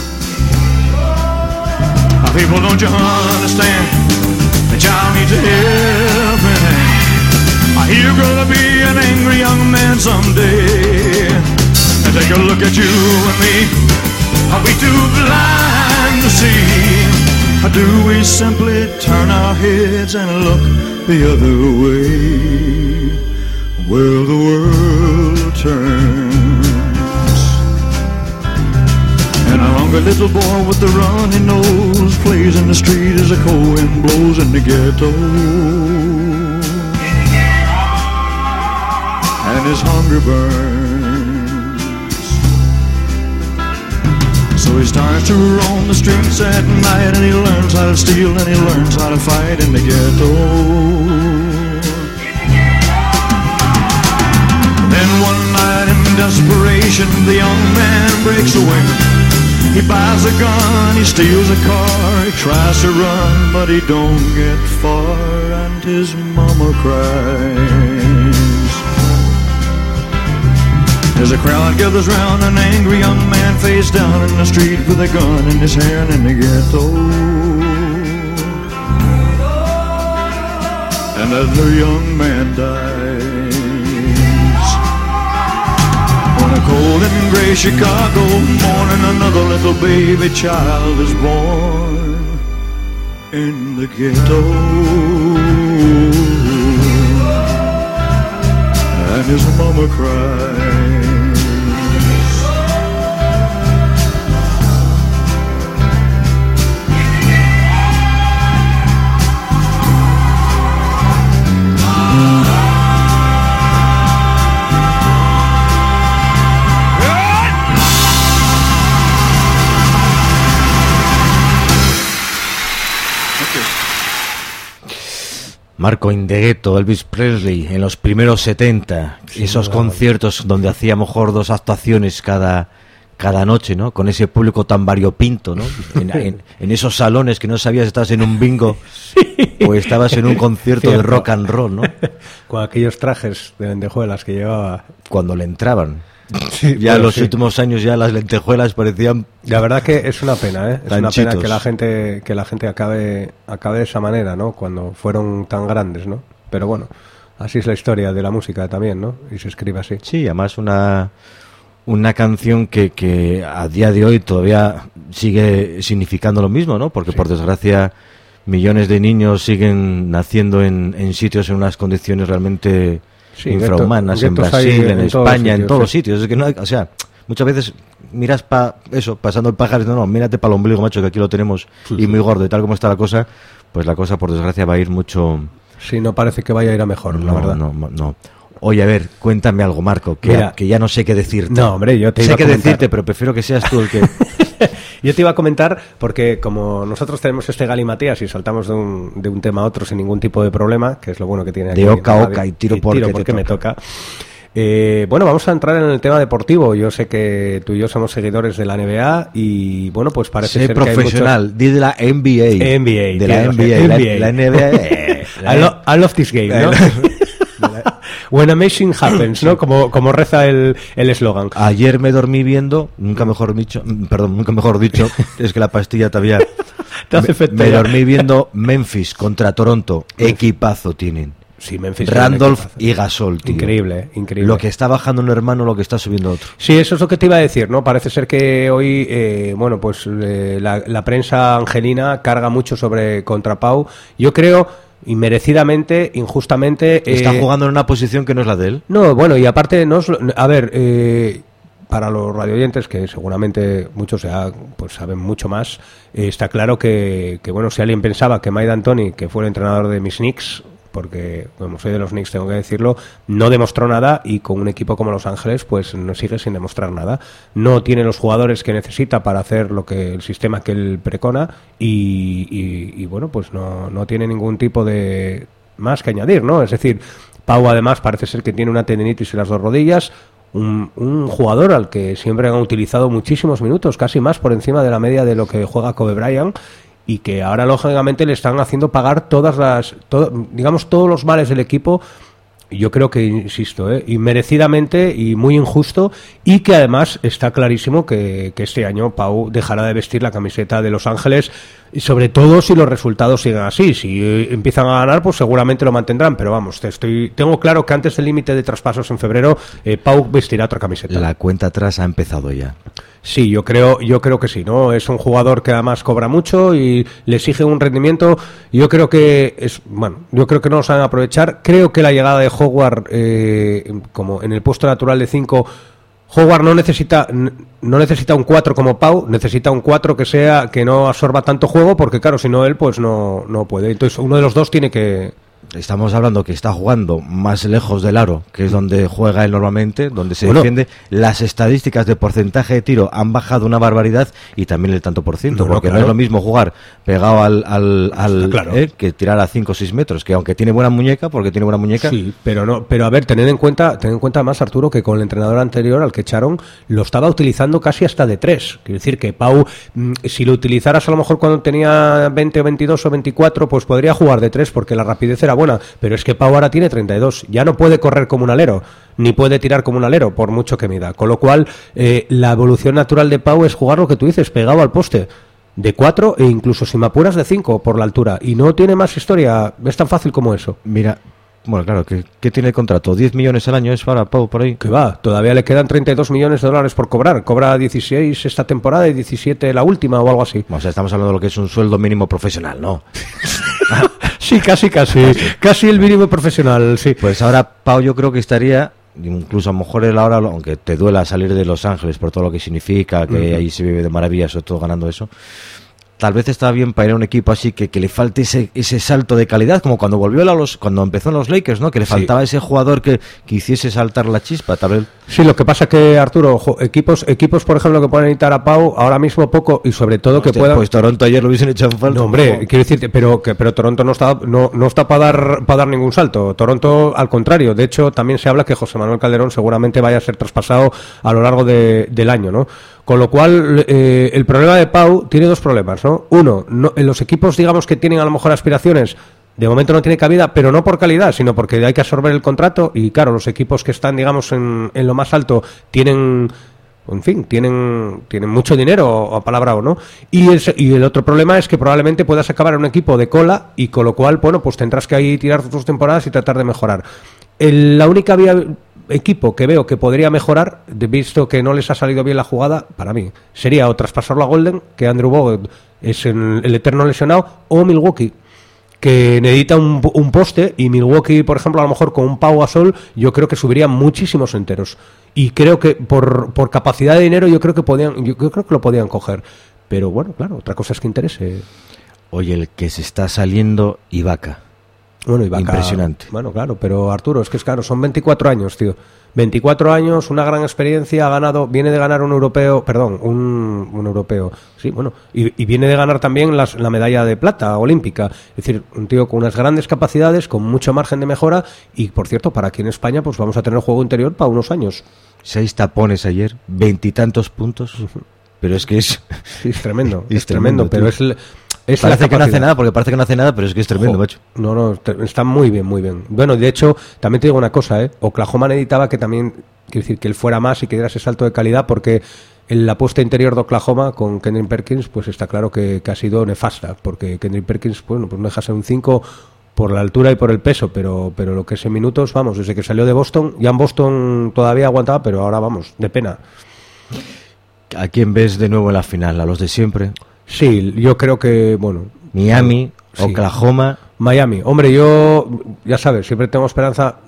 People, don't you understand? The child needs a helping hand. You're gonna be an angry young man someday. And take a look at you and me. Are we too blind to see? Or do we simply turn our heads and look the other way? Where the world turns. And a hungry little boy with the runny nose plays in the street as the cold wind blows in the ghetto. And his hunger burns. So he starts to roam the streets at night, and he learns how to steal and he learns how to fight in the ghetto. Then one night in desperation, the young man breaks away. He buys a gun, he steals a car, he tries to run, but he don't get far, and his mama cries. As a crowd gathers round an angry young man face down in the street with a gun in his hand in the ghetto. And as the young man dies on a cold and gray Chicago morning, another little baby child is born in the ghetto. And his mama cries. Marco, In the Ghetto, Elvis Presley, en los primeros 70, sí, esos conciertos donde hacía mejor 2 actuaciones cada noche, ¿no? Con ese público tan variopinto, ¿no? En esos salones que no sabías si estabas en un bingo o estabas en un concierto de rock and roll, ¿no? Con aquellos trajes de lentejuelas que llevaba. Cuando le entraban. Sí, ya en los últimos años ya las lentejuelas parecían... La verdad que es una pena, ¿eh? Es una pena que la gente acabe de esa manera, ¿no? Cuando fueron tan grandes, ¿no? Pero bueno, Así es la historia de la música también, ¿no? Y se escribe así. Sí, además una canción que a día de hoy todavía sigue significando lo mismo, ¿no? Porque por desgracia millones de niños siguen naciendo en sitios en unas condiciones realmente infrahumanas, en Brasil, en España, en todos los sitios. Es que no hay, o sea, muchas veces miras pasando el pájaro y no, mírate para el ombligo, macho, que aquí lo tenemos y muy gordo, y tal como está la cosa, pues la cosa por desgracia va a ir mucho. Sí, no parece que vaya a ir a mejor, la verdad. No. Oye, a ver, cuéntame algo, Marco, que ya no sé qué decirte. No, hombre, yo te sé iba a qué comentar. decirte, pero prefiero que seas tú el que... Yo te iba a comentar, porque como nosotros tenemos este galimatías y saltamos de un tema a otro sin ningún tipo de problema, que es lo bueno que tiene aquí. De oca a oca y tiro porque me toca. Bueno, vamos a entrar en el tema deportivo. Yo sé que tú y yo somos seguidores de la NBA y, bueno, pues parece ser profesional, que hay di de la NBA. NBA. De la NBA. La NBA. I love this game, ¿no? When amazing happens, ¿no? Como reza el eslogan. Ayer me dormí viendo, nunca mejor dicho, es que la pastilla todavía te hace efecto. Me dormí viendo Memphis contra Toronto. Equipazo tienen. Sí, Memphis. Randolph y Gasol, tío. Increíble. Lo que está bajando un hermano, lo que está subiendo otro. Sí, eso es lo que te iba a decir, ¿no? Parece ser que hoy, bueno, pues la prensa angelina carga mucho sobre contra Pau. Yo creo, inmerecidamente, injustamente... Está jugando en una posición que no es la de él. No, bueno, y aparte, a ver... para los radioyentes, que seguramente muchos pues saben mucho más, está claro que, bueno, si alguien pensaba que Mike D'Antoni, que fue el entrenador de mis Knicks, porque como soy de los Knicks tengo que decirlo, no demostró nada, y con un equipo como Los Ángeles pues no sigue sin demostrar nada. No tiene los jugadores que necesita para hacer el sistema que él precona, y bueno, pues no tiene ningún tipo de más que añadir, ¿no? Es decir, Pau además parece ser que tiene una tendinitis en las dos rodillas. Un jugador al que siempre han utilizado muchísimos minutos, casi más por encima de la media de lo que juega Kobe Bryant, y que ahora lógicamente le están haciendo pagar todos los males del equipo. Yo creo que, insisto, inmerecidamente y muy injusto, y que además está clarísimo que este año Pau dejará de vestir la camiseta de Los Ángeles, y sobre todo si los resultados siguen así. Si empiezan a ganar, pues seguramente lo mantendrán, pero vamos, tengo claro que antes del límite de traspasos en febrero, Pau vestirá otra camiseta. La cuenta atrás ha empezado ya. Sí, yo creo que sí, ¿no? Es un jugador que además cobra mucho y le exige un rendimiento. Yo creo que no lo saben aprovechar. Creo que la llegada de Howard, como en el puesto natural de 5, Howard no necesita un 4 como Pau, necesita un 4 que no absorba tanto juego, porque claro, si no él pues no puede. Entonces uno de los dos tiene que... Estamos hablando que está jugando más lejos del aro, que es donde juega él normalmente, donde se defiende. Las estadísticas de porcentaje de tiro han bajado una barbaridad, y también el tanto por ciento, porque no es lo mismo jugar pegado al que tirar a 5 o 6 metros, que aunque tiene buena muñeca, Sí, pero a ver, tened en cuenta más, Arturo, que con el entrenador anterior al que echaron lo estaba utilizando casi hasta de 3. Quiero decir que Pau, si lo utilizaras a lo mejor cuando tenía 20 o 22 o 24, pues podría jugar de 3, porque la rapidez era buena, pero es que Pau ahora tiene 32, ya no puede correr como un alero, ni puede tirar como un alero, por mucho que mida, con lo cual la evolución natural de Pau es jugar lo que tú dices, pegado al poste, de 4 e incluso si me apuras de 5 por la altura, y no tiene más historia, es tan fácil como eso. Mira, bueno, claro, ¿qué tiene el contrato? ¿10 millones al año es para Pau por ahí? Que va, todavía le quedan 32 millones de dólares por cobrar. Cobra 16 esta temporada y 17 la última o algo así. O sea, estamos hablando de lo que es un sueldo mínimo profesional, ¿no? Sí, casi el mínimo profesional, sí. Pues ahora Pau yo creo que estaría, incluso a lo mejor él ahora, aunque te duela salir de Los Ángeles por todo lo que significa, que ahí se vive de maravilla, sobre todo ganando eso, tal vez está bien para ir a un equipo así que le falte ese salto de calidad, como cuando cuando empezó en los Lakers, ¿no? Que le faltaba ese jugador que hiciese saltar la chispa, tal vez. Sí, lo que pasa es que, Arturo, equipos por ejemplo, que pueden necesitar a Pau ahora mismo poco, y sobre todo que puedan... Pues Toronto ayer lo hubiesen echado en falta. No, hombre, quiero decirte, pero Toronto no está para dar ningún salto. Toronto, al contrario, de hecho, también se habla que José Manuel Calderón seguramente vaya a ser traspasado a lo largo del año, ¿no? Con lo cual, el problema de Pau tiene dos problemas, ¿no? Uno, en los equipos, digamos, que tienen a lo mejor aspiraciones, de momento no tiene cabida, pero no por calidad, sino porque hay que absorber el contrato, y claro, los equipos que están, digamos, en lo más alto tienen en fin, tienen mucho dinero apalabrado, ¿no? Y el otro problema es que probablemente puedas acabar en un equipo de cola y con lo cual, bueno, pues tendrás que ahí tirar tus temporadas y tratar de mejorar. La única equipo que veo que podría mejorar, visto que no les ha salido bien la jugada, para mí, sería o traspasarlo a Golden, que Andrew Bogut es el eterno lesionado, o Milwaukee, que necesita un poste, y Milwaukee, por ejemplo, a lo mejor con un Pau Gasol, yo creo que subiría muchísimos enteros. Y creo que por capacidad de dinero yo creo que lo podían coger. Pero bueno, claro, otra cosa es que interese. Oye, el que se está saliendo, Ibaka. Bueno, Ibaka, impresionante. Bueno, claro, pero Arturo, es que claro, son 24 años, tío. 24 años, una gran experiencia, viene de ganar un europeo, sí, bueno, y viene de ganar también la medalla de plata olímpica. Es decir, un tío con unas grandes capacidades, con mucho margen de mejora, y por cierto, para aquí en España, pues vamos a tener juego interior para unos años. 6 tapones ayer, 20 y tantos puntos, pero es que es... Sí, es tremendo, es tremendo, pero parece que no hace nada, pero es que es tremendo, macho. No, está muy bien, muy bien. Bueno, de hecho, también te digo una cosa, Oklahoma necesitaba que también, quiero decir, que él fuera más y que diera ese salto de calidad, porque en la apuesta interior de Oklahoma con Kendrick Perkins, pues está claro que ha sido nefasta, porque Kendrick Perkins, bueno, pues no deja ser un 5 por la altura y por el peso, pero lo que es en minutos, vamos, desde que salió de Boston, ya en Boston todavía aguantaba, pero ahora vamos, de pena. ¿A quién ves de nuevo en la final? ¿A los de siempre? Sí, yo creo que, bueno... Miami, sí. Oklahoma... Miami. Hombre, yo, ya sabes, siempre tengo esperanza.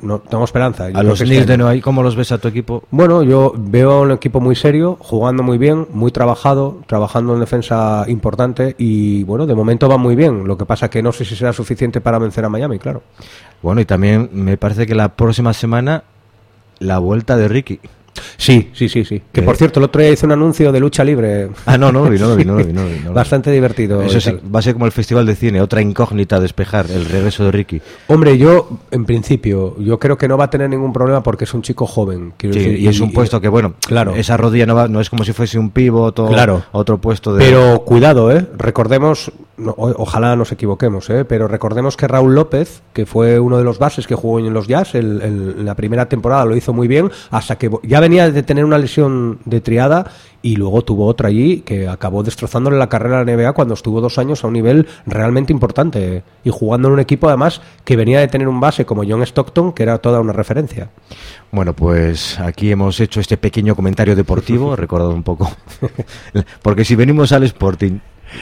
A los Knicks de Nueva York, ¿cómo los ves a tu equipo? Bueno, yo veo un equipo muy serio, jugando muy bien, muy trabajado, trabajando en defensa importante y, bueno, de momento va muy bien. Lo que pasa que no sé si será suficiente para vencer a Miami, claro. Bueno, y también me parece que la próxima semana la vuelta de Ricky. Sí. Que por cierto, el otro día hice un anuncio de lucha libre. Ah, no lo vi. Bastante divertido. Eso sí, va a ser como el Festival de Cine, otra incógnita a despejar, el regreso de Ricky. Hombre, yo, en principio, yo creo que no va a tener ningún problema porque es un chico joven. Sí, decir, y es un puesto que, bueno, claro, esa rodilla no es como si fuese un pívot o claro, otro puesto de... Pero cuidado, recordemos, ojalá nos equivoquemos, pero recordemos que Raúl López, que fue uno de los bases que jugó en los Jazz, en la primera temporada lo hizo muy bien, hasta que ya venía de tener una lesión de triada y luego tuvo otra allí que acabó destrozándole la carrera en la NBA cuando estuvo 2 años a un nivel realmente importante y jugando en un equipo además que venía de tener un base como John Stockton, que era toda una referencia. Bueno, pues aquí hemos hecho este pequeño comentario deportivo, recordado un poco, porque si venimos al Sporting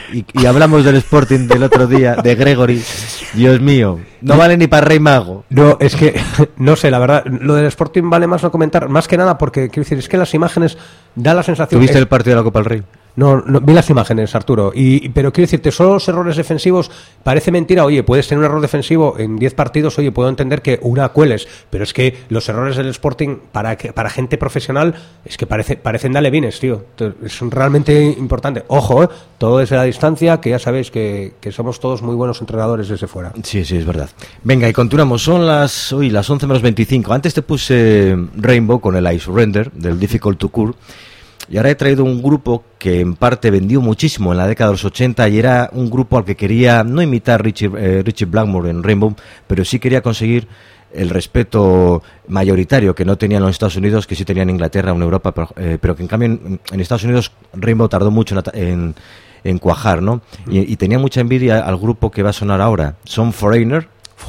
y hablamos del Sporting del otro día, de Gregory, Dios mío, no vale ni para Rey Mago. No, es que, no sé, la verdad, lo del Sporting vale más no comentar, más que nada porque, quiero decir, es que las imágenes dan la sensación... ¿Tuviste el partido de la Copa del Rey? No, vi las imágenes, Arturo, pero quiero decirte, solo los errores defensivos, parece mentira, oye, puedes tener un error defensivo en 10 partidos, oye, puedo entender que una cueles, pero es que los errores del Sporting, para gente profesional, es que parecen dalevines, tío, es realmente importante. Ojo, todo desde la distancia, que ya sabéis que somos todos muy buenos entrenadores desde fuera. Sí, es verdad. Venga, y continuamos, son las 11 menos 25, antes te puse Rainbow con el Ice Render, del Difficult to Cure. Y ahora he traído un grupo que en parte vendió muchísimo en la década de los 80 y era un grupo al que quería no imitar Richie Blackmore en Rainbow, pero sí quería conseguir el respeto mayoritario que no tenía en los Estados Unidos, que sí tenía en Inglaterra o en Europa, pero que en cambio en Estados Unidos Rainbow tardó mucho en cuajar, ¿no? Y tenía mucha envidia al grupo que va a sonar ahora, son Foreigner.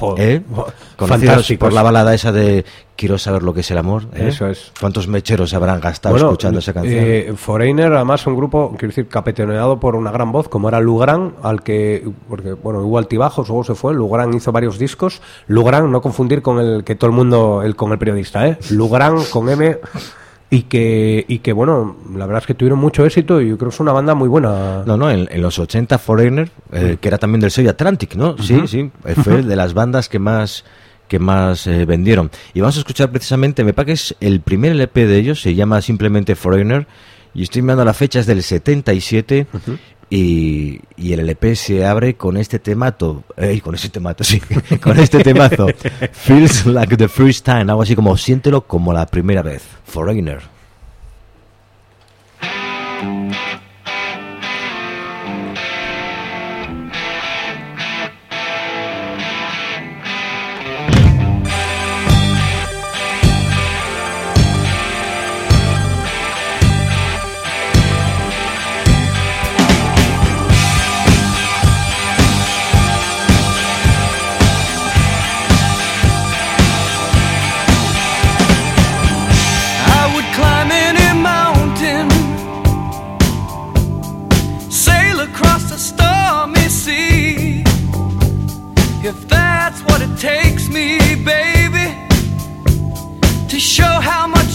Conocidos por la balada esa de Quiero saber lo que es el amor. Eso es. ¿Cuántos mecheros se habrán gastado escuchando esa canción? Foreigner, además, un grupo, quiero decir, capitaneado por una gran voz, como era Lou Grant, porque, bueno, hubo altibajos, luego se fue. Lou Grant hizo varios discos. Lou Grant, no confundir con el que todo el mundo, con el periodista, Lou Grant con M. Y que, bueno, la verdad es que tuvieron mucho éxito y yo creo que es una banda muy buena. No, en los 80 Foreigner, que era también del sello Atlantic, ¿no? Sí, fue de las bandas que más vendieron. Y vamos a escuchar precisamente, me parece que es el primer LP de ellos, se llama simplemente Foreigner, y estoy mirando la fecha, es del 77, y el LP se abre con este temazo, con este temazo, Feels Like the First Time, algo así como siéntelo como la primera vez, Foreigner.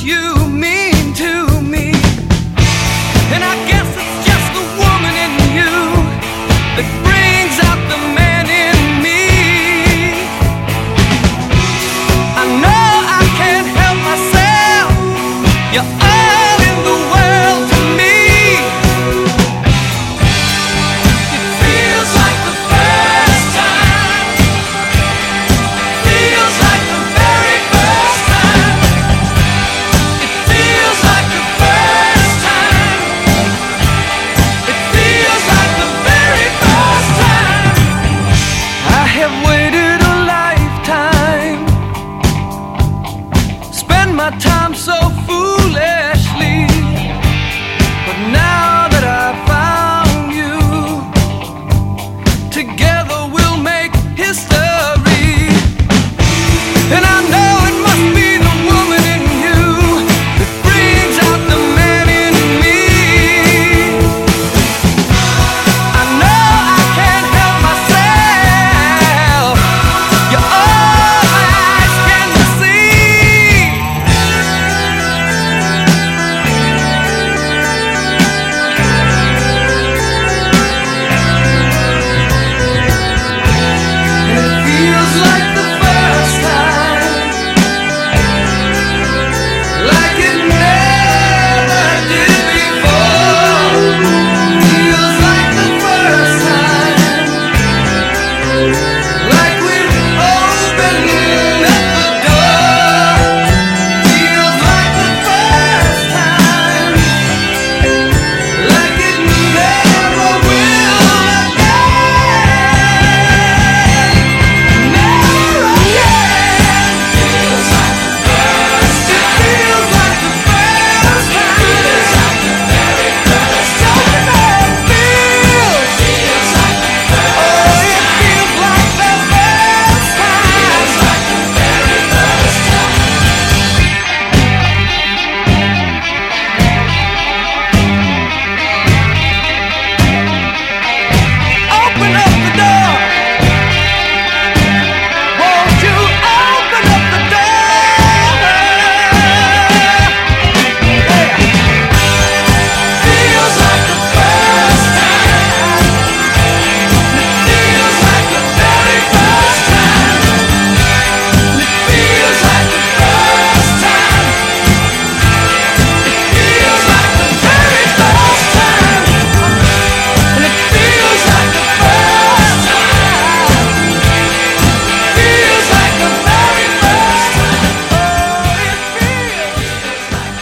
you mean to me. And I guess it's just the woman in you that brings out the man in me. I know I can't help myself. You're all in the world to me. It feels like the first time. Feels like the very first time. It feels like the first time. It feels like the very first time. I have waited a lifetime, spend my time so foolishly, but now that I found you, together we'll make history. And I know it must be the woman in you that brings out the man in me. I know I can't help myself. You're all my eyes can see. And it feels like the first time, like it never did before. Feels like the first time, like we've opened up the door. Feels like the first time, like it never will again. Never again. Feels like the first time. It feels like the first time. Feels like the very first time. Don't you know it feels? Feels like the first time. Oh, it feels like the first time. Feels like the very first time. Open up the door. Won't you open up the door? Yeah. Feels like the first time. It feels like the very first time. It feels like the first time. It feels like the very first time. And it feels like the first time. Feels like the very first time. Oh, it feels like.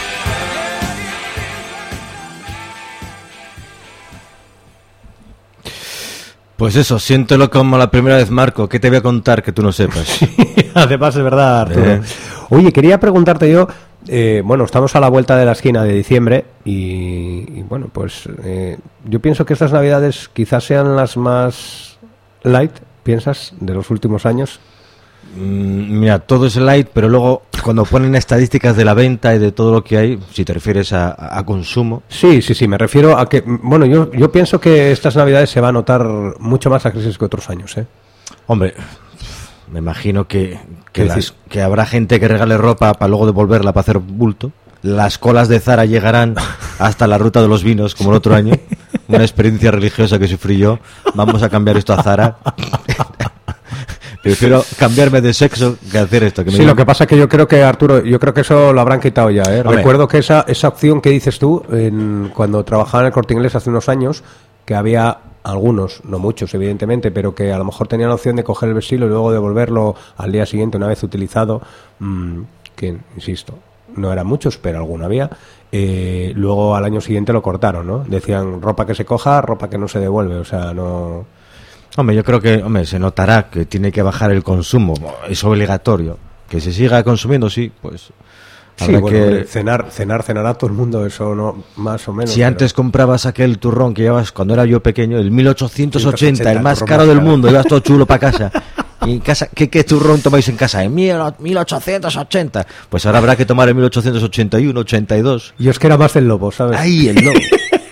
Pues eso, siéntelo como la primera vez, Marco. ¿Qué te voy a contar que tú no sepas? Además, es verdad, Arturo. Oye, quería preguntarte yo, bueno, estamos a la vuelta de la esquina de diciembre y bueno, pues yo pienso que estas navidades quizás sean las más light, ¿piensas?, de los últimos años. Mira, todo es light, pero luego cuando ponen estadísticas de la venta y de todo lo que hay, si te refieres a consumo... Sí, me refiero a que, bueno, yo pienso que estas navidades se va a notar mucho más la crisis que otros años, ¿eh? Hombre, me imagino que ¿Qué decís? que habrá gente que regale ropa para luego devolverla para hacer bulto. Las colas de Zara llegarán hasta la ruta de los vinos, como el otro año. Una experiencia religiosa que sufrí yo. Vamos a cambiar esto a Zara. Prefiero cambiarme de sexo que hacer esto. Que me Sí, lo que pasa es que yo creo que, Arturo, yo creo que eso lo habrán quitado ya, ¿eh? Hombre. Recuerdo que esa opción que dices tú, cuando trabajaba en el Corte Inglés hace unos años, que había algunos, no muchos evidentemente, pero que a lo mejor tenían la opción de coger el vestido y luego devolverlo al día siguiente una vez utilizado, que, insisto, no eran muchos, pero alguno había. Luego al año siguiente lo cortaron, ¿no? Decían ropa que se coja, ropa que no se devuelve, o sea, no... Hombre, yo creo que se notará que tiene que bajar el consumo, es obligatorio. Que se siga consumiendo, sí, pues Sí, habrá bueno, que... hombre, cenará todo el mundo, eso no, más o menos. Si pero- antes comprabas aquel turrón que llevabas cuando era yo pequeño, el 1880, el más turrón caro más del caro. mundo, ibas todo chulo para casa. ¿Y en casa qué turrón tomáis en casa? En 1880. Pues ahora habrá que tomar en 1881, 82. Yo es que era más del lobo, ¿sabes? ¡Ay, el lobo!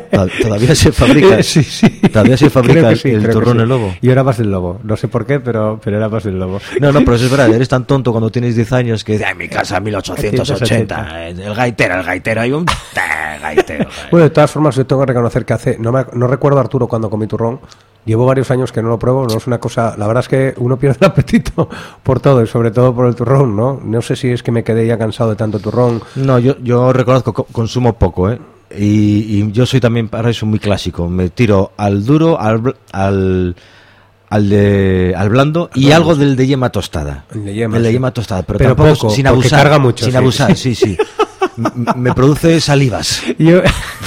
Todavía se fabrica. Sí, sí. Todavía se fabrica Creo que sí, el creo que turrón sí. del lobo. Y era más del lobo. No sé por qué, pero era más del lobo. No, pero eso es verdad, eres tan tonto cuando tienes 10 años que en mi casa 1880, el gaitero, hay un gaitero. Bueno, de todas formas, yo tengo que reconocer que no recuerdo, Arturo, cuando comí turrón. Llevo varios años que no lo pruebo, no es una cosa... La verdad es que uno pierde el apetito por todo, y sobre todo por el turrón, ¿no? No sé si es que me quedé ya cansado de tanto turrón. No, yo reconozco, consumo poco, ¿eh? Y yo soy también para eso muy clásico. Me tiro al duro, al blando y algo del de yema tostada. El de yema, El de sí. yema tostada, pero Pero tampoco poco, sin porque abusar. carga mucho, Sin sí. abusar, sí. Me produce salivas. Yo,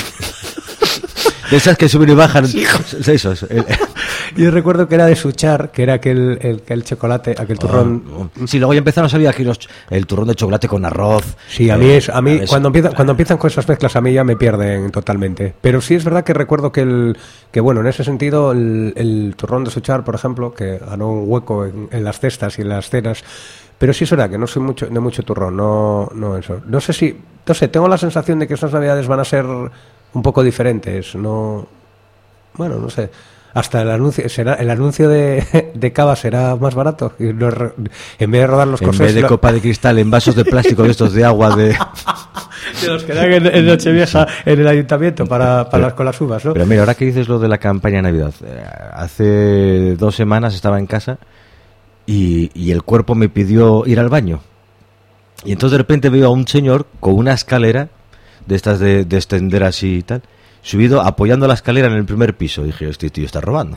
De esas que suben y bajan. Eso es. yo recuerdo que era de Suchar, que era aquel chocolate, aquel turrón... Sí, luego ya empezaron a salir aquí el turrón de chocolate con arroz. Sí, a mí cuando empiezan con esas mezclas a mí ya me pierden totalmente. Pero sí es verdad que recuerdo que bueno, en ese sentido el turrón de Suchar, por ejemplo, que ganó un hueco en las cestas y en las cenas. Pero sí es verdad que no soy de mucho turrón, no eso. No sé, tengo la sensación de que estas Navidades van a ser un poco diferentes, no sé. Hasta el anuncio de Cava será más barato. Y no en vez de rodar los En corsés, vez de copa de cristal, en vasos de plástico de estos de agua de los que dan en Nochevieja en el ayuntamiento con las uvas, ¿no? Pero mira, ahora que dices lo de la campaña de Navidad, hace 2 semanas estaba en casa y el cuerpo me pidió ir al baño. Y entonces de repente veo a un señor con una escalera de estas de extender así y tal, subido, apoyando la escalera en el primer piso. Dije, este tío está robando.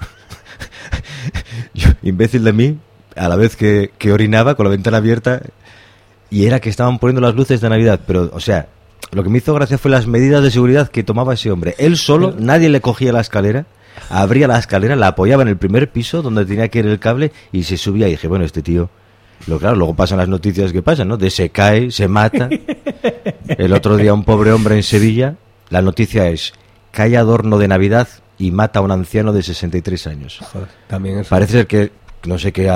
Yo, imbécil de mí, a la vez que orinaba con la ventana abierta, y era que estaban poniendo las luces de Navidad. Pero, o sea, lo que me hizo gracia fue las medidas de seguridad que tomaba ese hombre. Él solo, nadie le cogía la escalera, abría la escalera, la apoyaba en el primer piso donde tenía que ir el cable y se subía. Y dije, bueno, este tío... Claro, luego pasan las noticias que pasan, ¿no? De se cae, se mata. El otro día un pobre hombre en Sevilla, la noticia es, cae adorno de Navidad y mata a un anciano de 63 años. Joder, también eso. Parece ser que, no sé qué...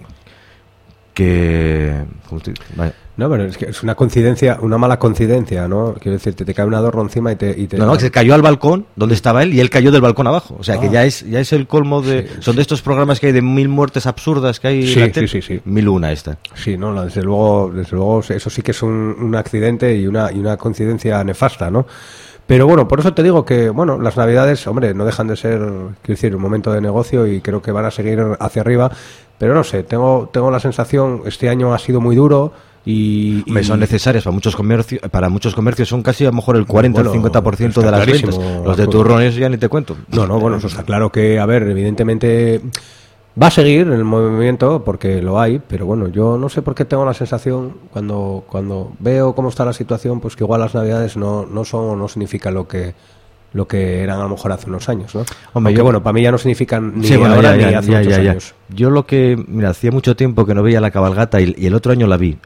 Vale. No, pero es que es una coincidencia, una mala coincidencia, ¿no? Quiero decir, te cae un adorno encima y te... No, que se cayó al balcón donde estaba él y él cayó del balcón abajo. O sea, que ya es el colmo de... Sí, son de estos programas que hay de 1000 muertes absurdas que hay Sí, en la tele. sí. 1001 esta. Sí, no, desde luego, eso sí que es un accidente y una coincidencia nefasta, ¿no? Pero bueno, por eso te digo que, bueno, las Navidades, hombre, no dejan de ser, quiero decir, un momento de negocio y creo que van a seguir hacia arriba. Pero no sé, tengo la sensación, este año ha sido muy duro y Son necesarias para muchos comercios son casi a lo mejor el 40 o el 50% de las ventas. Los de turrones ya ni te cuento. No, bueno, eso está claro que, a ver, evidentemente va a seguir el movimiento porque lo hay, pero bueno, yo no sé por qué tengo la sensación cuando veo cómo está la situación, pues que igual las Navidades no son o no significan lo que eran a lo mejor hace unos años, ¿no? Hombre, Aunque bueno, para mí ya no significan ni Sí, bueno, ahora ya, ni hace muchos años. Yo mira, hacía mucho tiempo que no veía la cabalgata y el otro año la vi,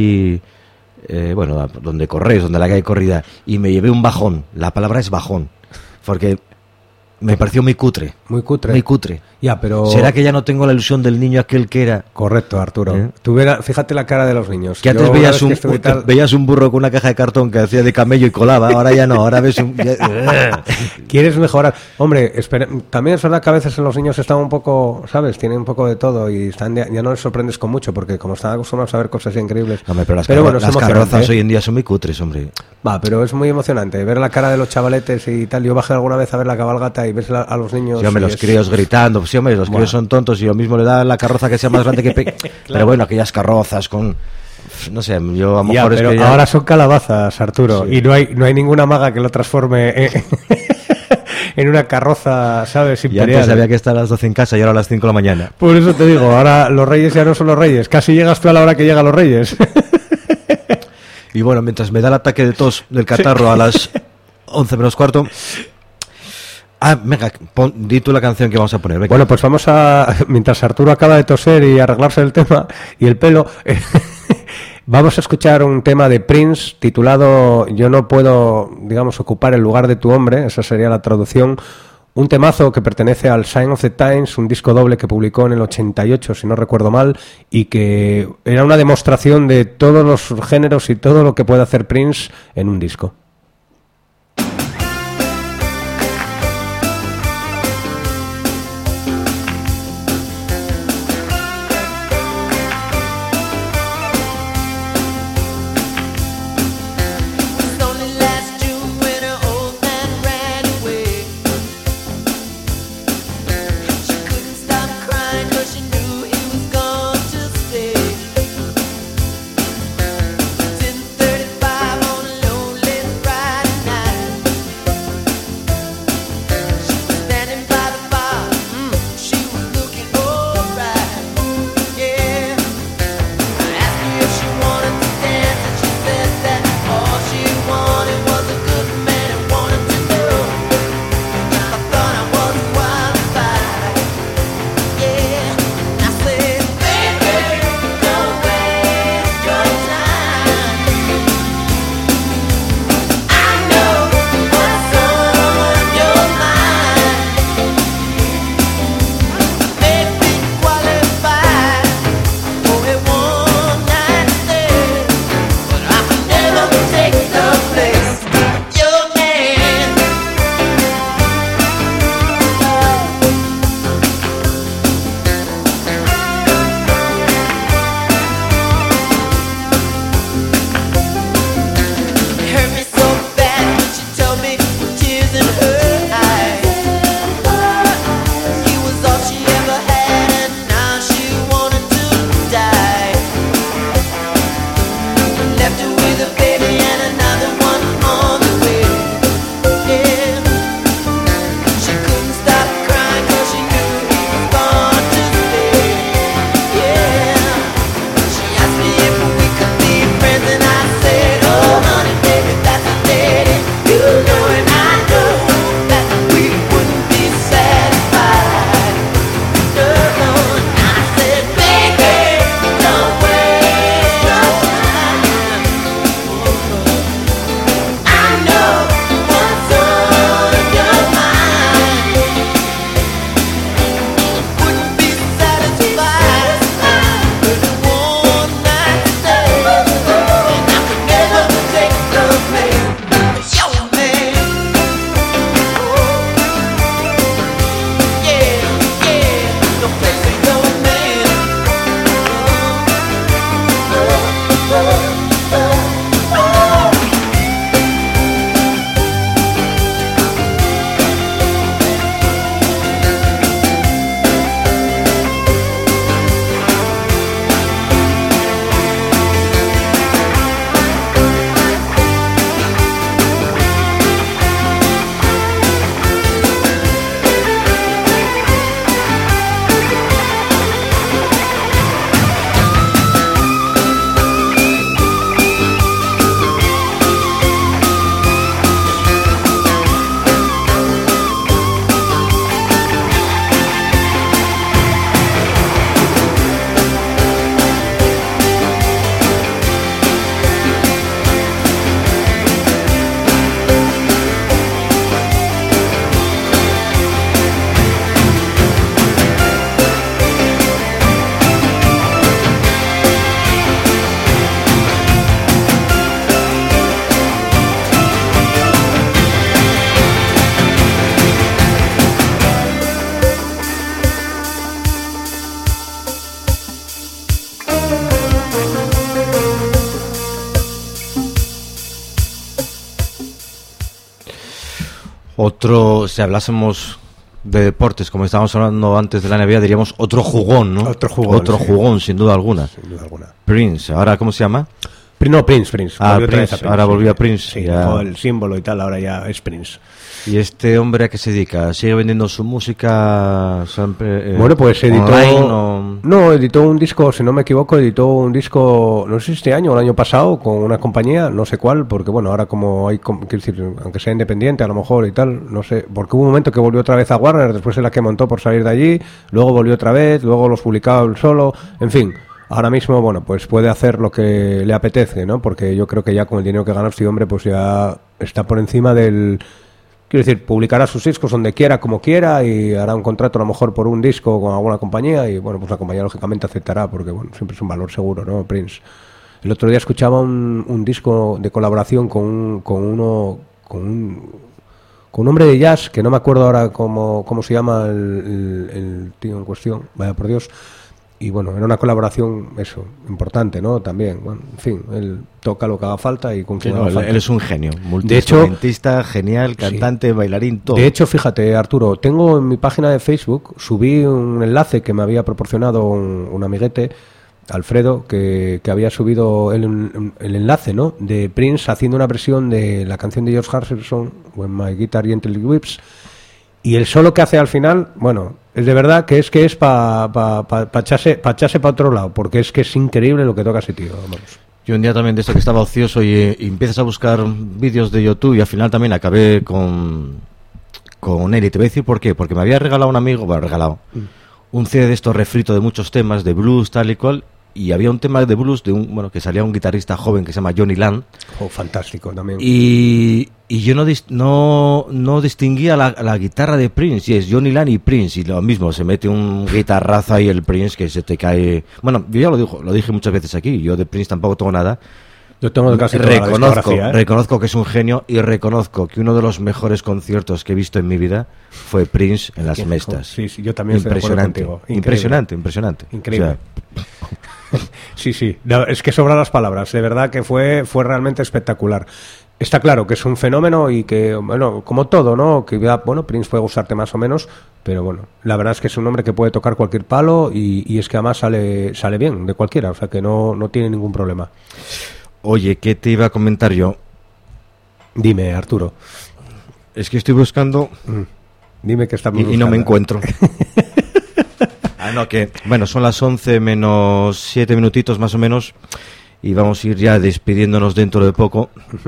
bueno, donde corres, donde la que hay corrida, y me llevé un bajón. La palabra es bajón, porque me pareció muy cutre. Muy cutre. Muy cutre. Ya, pero... ¿Será que ya no tengo la ilusión del niño aquel que era? Correcto, Arturo. ¿Eh? Fíjate la cara de los niños. Que antes Yo, veías un burro con una caja de cartón que hacía de camello y colaba, ahora ya no, ahora ves un... ¿Quieres mejorar? Hombre, también es verdad que a veces los niños están un poco, ¿sabes? Tienen un poco de todo y ya no les sorprendes con mucho porque como están acostumbrados a ver cosas increíbles. Hombre, pero bueno, es las emocionante, carrozas hoy en día son muy cutres, hombre. Va, pero es muy emocionante ver la cara de los chavaletes y tal. Yo bajé alguna vez a ver la cabalgata y ves a los niños... Sí, hombre, los críos gritando, sí, hombre, los críos son tontos y lo mismo le da la carroza que sea más grande que claro. Pero bueno, aquellas carrozas con... No sé, yo a lo mejor pero es que ya... ahora son calabazas, Arturo, Sí. y no hay ninguna maga que lo transforme en una carroza, ¿sabes? Y Imperial. antes había que estar a las 12 en casa y ahora a las 5 de la mañana. Por eso te digo, ahora los reyes ya no son los reyes, casi llegas tú a la hora que llegan los reyes. Y bueno, mientras me da el ataque de tos del catarro a las 11 menos cuarto... venga, di tú la canción que vamos a poner. Venga. Bueno, pues vamos mientras Arturo acaba de toser y arreglarse el tema y el pelo, vamos a escuchar un tema de Prince titulado Yo no puedo, digamos, ocupar el lugar de tu hombre, esa sería la traducción. Un temazo que pertenece al Sign of the Times, un disco doble que publicó en el 88, si no recuerdo mal, y que era una demostración de todos los géneros y todo lo que puede hacer Prince en un disco. Otro, si hablásemos de deportes, como estábamos hablando antes de la NBA, diríamos otro jugón, ¿no? Otro jugón, Otro sí. jugón, sin duda alguna. Sin duda alguna. Prince, ¿ahora cómo se llama? No, Prince. Ah, Volvió otra vez Prince, a ahora volvió a Prince. Sí, ya. dejó el símbolo y tal, ahora ya es Prince. ¿Y este hombre a qué se dedica? ¿Sigue vendiendo su música siempre, Bueno, pues editó... online o...? No, editó un disco, si no me equivoco, no sé si este año o el año pasado, con una compañía, no sé cuál, porque bueno, ahora como hay, quiero decir, aunque sea independiente a lo mejor y tal, no sé, porque hubo un momento que volvió otra vez a Warner, después de la que montó por salir de allí, luego volvió otra vez, luego los publicaba él solo, en fin... Ahora mismo, bueno, pues puede hacer lo que le apetece, ¿no? Porque yo creo que ya con el dinero que gana este hombre, pues ya está por encima del... Quiero decir, publicará sus discos donde quiera, como quiera, y hará un contrato a lo mejor por un disco con alguna compañía, y bueno, pues la compañía lógicamente aceptará, porque bueno, siempre es un valor seguro, ¿no? Prince. El otro día escuchaba un disco de colaboración con un hombre de jazz, que no me acuerdo ahora cómo se llama el tío en cuestión, vaya por Dios. Y bueno, era una colaboración, eso, importante, ¿no? También, bueno, en fin, él toca lo que haga falta y con quien haga falta. Él es un genio, De hecho, multiinstrumentista, genial, cantante, bailarín, todo. De hecho, fíjate, Arturo, tengo en mi página de Facebook, subí un enlace que me había proporcionado un amiguete, Alfredo, que había subido el enlace, ¿no? De Prince haciendo una versión de la canción de George Harrison, When My Guitar Gently Weeps, y el solo que hace al final, bueno, es de verdad que es para echarse para otro lado, porque es que es increíble lo que toca ese tío, vamos. Yo un día también de esto que estaba ocioso y empiezas a buscar vídeos de YouTube y al final también acabé con él. Y te voy a decir por qué. Porque me había regalado un amigo, un CD de estos refrito de muchos temas, de blues, tal y cual. Y había un tema de blues de que salía un guitarrista joven que se llama Johnny Land. Oh, fantástico también. Y yo no distinguía la guitarra de Prince, y es Johnny Land y Prince, y lo mismo, se mete un guitarrazo ahí el Prince que se te cae. Bueno, yo ya lo dije muchas veces aquí, yo de Prince tampoco tengo nada. Yo tengo casi toda la discografía, ¿eh? Reconozco que es un genio y reconozco que uno de los mejores conciertos que he visto en mi vida fue Prince en las Mestas. Sí, yo también estoy de acuerdo contigo. Impresionante. Increíble. O sea, Sí. No, es que sobran las palabras. De verdad que fue realmente espectacular. Está claro que es un fenómeno y que, bueno, como todo, ¿no? Que, bueno, Prince puede gustarte más o menos, pero bueno, la verdad es que es un hombre que puede tocar cualquier palo y es que además sale bien de cualquiera, o sea que no tiene ningún problema. Oye, ¿qué te iba a comentar yo? Dime, Arturo. Es que estoy buscando Dime que estamos y no me encuentro. Bueno, son las 11 menos 7 minutitos más o menos y vamos a ir ya despidiéndonos dentro de poco.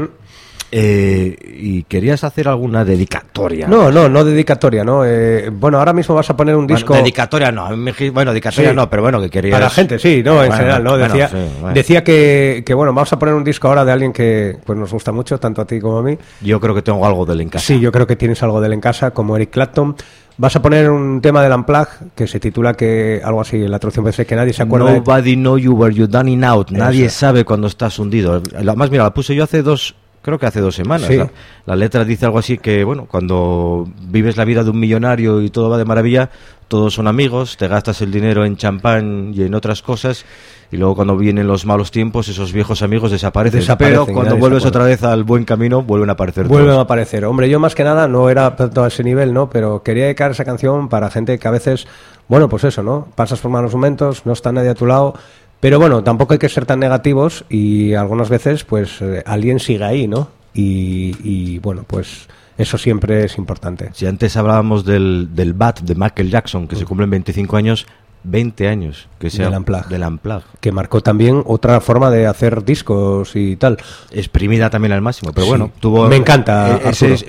Y querías hacer alguna dedicatoria. No dedicatoria, ¿no? Bueno, ahora mismo vas a poner un disco... Dedicatoria no, dedicatoria sí. No, pero bueno, que querías... Para la gente, sí, no, en general, ¿no? Decía que, bueno, vamos a poner un disco ahora de alguien que pues nos gusta mucho, tanto a ti como a mí. Yo creo que tengo algo de él en casa. Sí, yo creo que tienes algo de él en casa, como Eric Clapton. Vas a poner un tema del Unplugged que se titula algo así, en la traducción parece que nadie se acuerda. Nobody know you where you're done out. Nadie sabe cuando estás hundido. Además, mira, la puse yo hace 2 semanas. Sí. La letra dice algo así que, bueno, cuando vives la vida de un millonario y todo va de maravilla, todos son amigos, te gastas el dinero en champán y en otras cosas, y luego cuando vienen los malos tiempos, esos viejos amigos desaparecen. Pero cuando vuelves otra vez al buen camino, vuelven a aparecer todos. Hombre, yo más que nada no era tanto a ese nivel, ¿no? Pero quería dedicar esa canción para gente que a veces, bueno, pues eso, ¿no? Pasas por malos momentos, no está nadie a tu lado. Pero bueno, tampoco hay que ser tan negativos y algunas veces pues alguien sigue ahí, ¿no? Y bueno, pues eso siempre es importante. Si antes hablábamos del BAT de Michael Jackson, que se cumplen 25 años, 20 años que sea del Unplugged, que marcó también otra forma de hacer discos y tal, exprimida también al máximo, pero sí. bueno, tuvo me encanta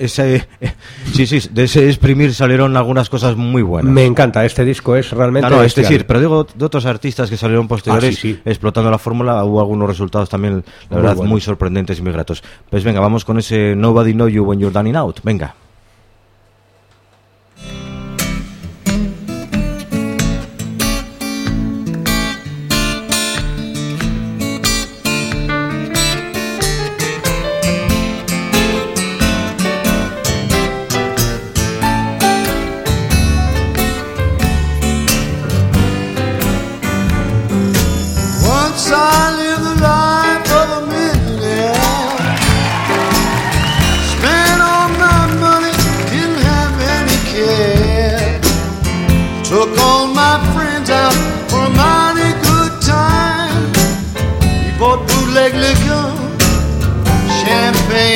de ese exprimir salieron algunas cosas muy buenas. Me encanta, este disco es realmente es decir, pero digo de otros artistas que salieron posteriores explotando la fórmula, hubo algunos resultados también la verdad muy sorprendentes y muy gratos. Pues venga, vamos con ese Nobody Know You When You're Done Out, venga. Spent all my money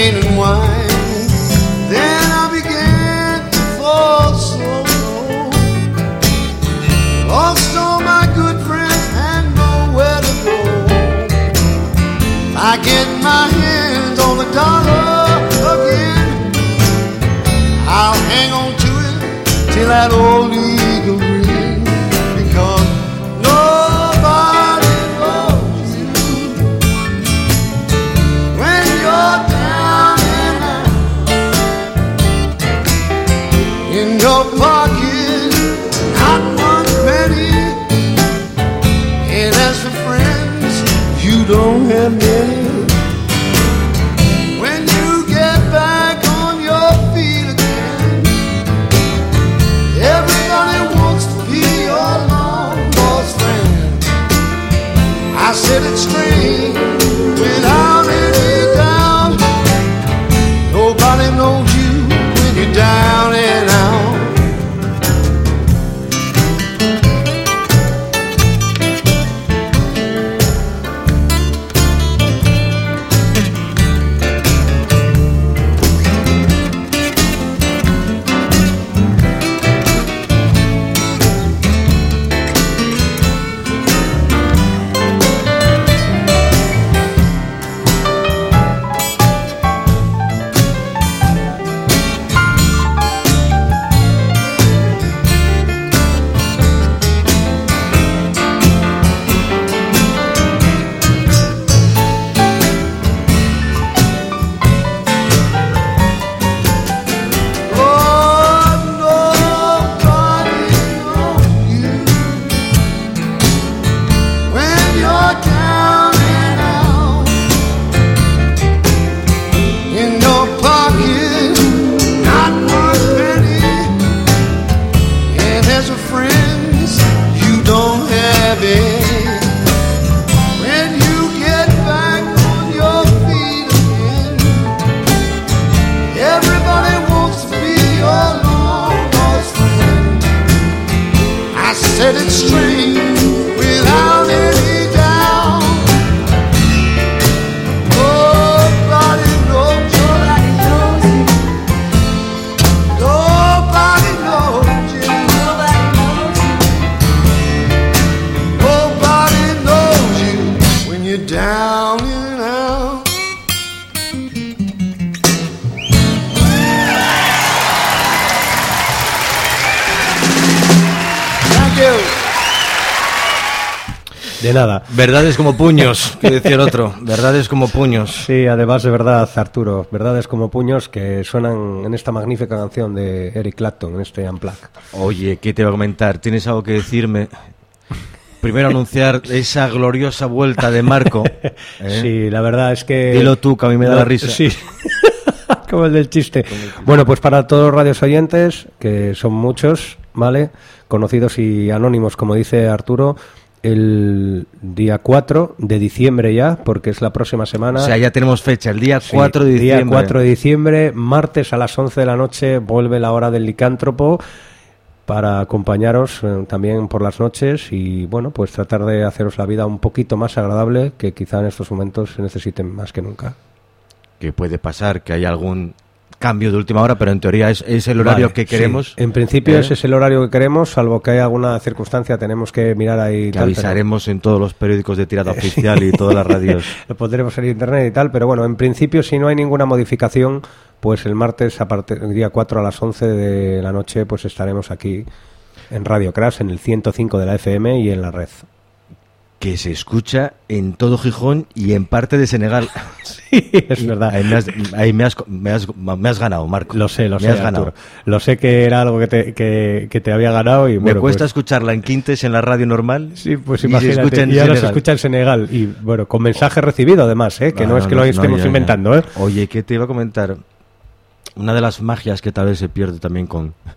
champagne and wine. Then I began to fall so low. Lost all my good friends and nowhere to go. I get my hands on the dollar again, I'll hang on to it till that old eagle ring, because nobody loves you when you're down and out. In your pocket, not one penny, and as for friends, you don't have many. When you get back on your feet again, everybody wants to be your long lost friend. I said it straight, without any doubt. Nobody knows you when you're down and out. Set it straight without any doubt. Nobody knows you like he knows you. Nobody knows you. Nobody knows you when you're down and out. De nada. Verdades como puños, que decía el otro. Verdades como puños. Sí, además de verdad, Arturo. Verdades como puños que suenan en esta magnífica canción de Eric Clapton, en este Unplugged. Oye, ¿qué te voy a comentar? ¿Tienes algo que decirme? Primero anunciar esa gloriosa vuelta de Marco. Sí, la verdad es que... Dilo tú, que a mí me da la risa. Sí. Como el del chiste. Bueno, pues para todos los radios oyentes, que son muchos, ¿vale? Conocidos y anónimos, como dice Arturo, el día 4 de diciembre ya, porque es la próxima semana. O sea, ya tenemos fecha, el día 4 de diciembre. Día 4 de diciembre, martes a las 11 de la noche, vuelve la hora del licántropo para acompañaros también por las noches y, bueno, pues tratar de haceros la vida un poquito más agradable, que quizá en estos momentos se necesiten más que nunca. Que puede pasar que haya algún cambio de última hora, pero en teoría es el horario que queremos. Sí. En principio ese es el horario que queremos, salvo que haya alguna circunstancia, tenemos que mirar ahí. Que avisaremos en todos los periódicos de tirada oficial y todas las radios. Lo pondremos en internet y tal, pero bueno, en principio, si no hay ninguna modificación, pues el martes, el día 4 a las 11 de la noche, pues estaremos aquí en Radio Crash, en el 105 de la FM y en la red. Que se escucha en todo Gijón y en parte de Senegal. Sí, es verdad. Ahí me has ganado, Marco. Lo sé, me has ganado. Lo sé que era algo que te había ganado. Y me bueno, cuesta pues escucharla en Quintes, en la radio normal. Sí, pues imagínate, y ahora se escucha en Senegal. Y bueno, con mensaje recibido además, que no es que lo estemos inventando. Oye, ¿qué te iba a comentar? Una de las magias que tal vez se pierde también con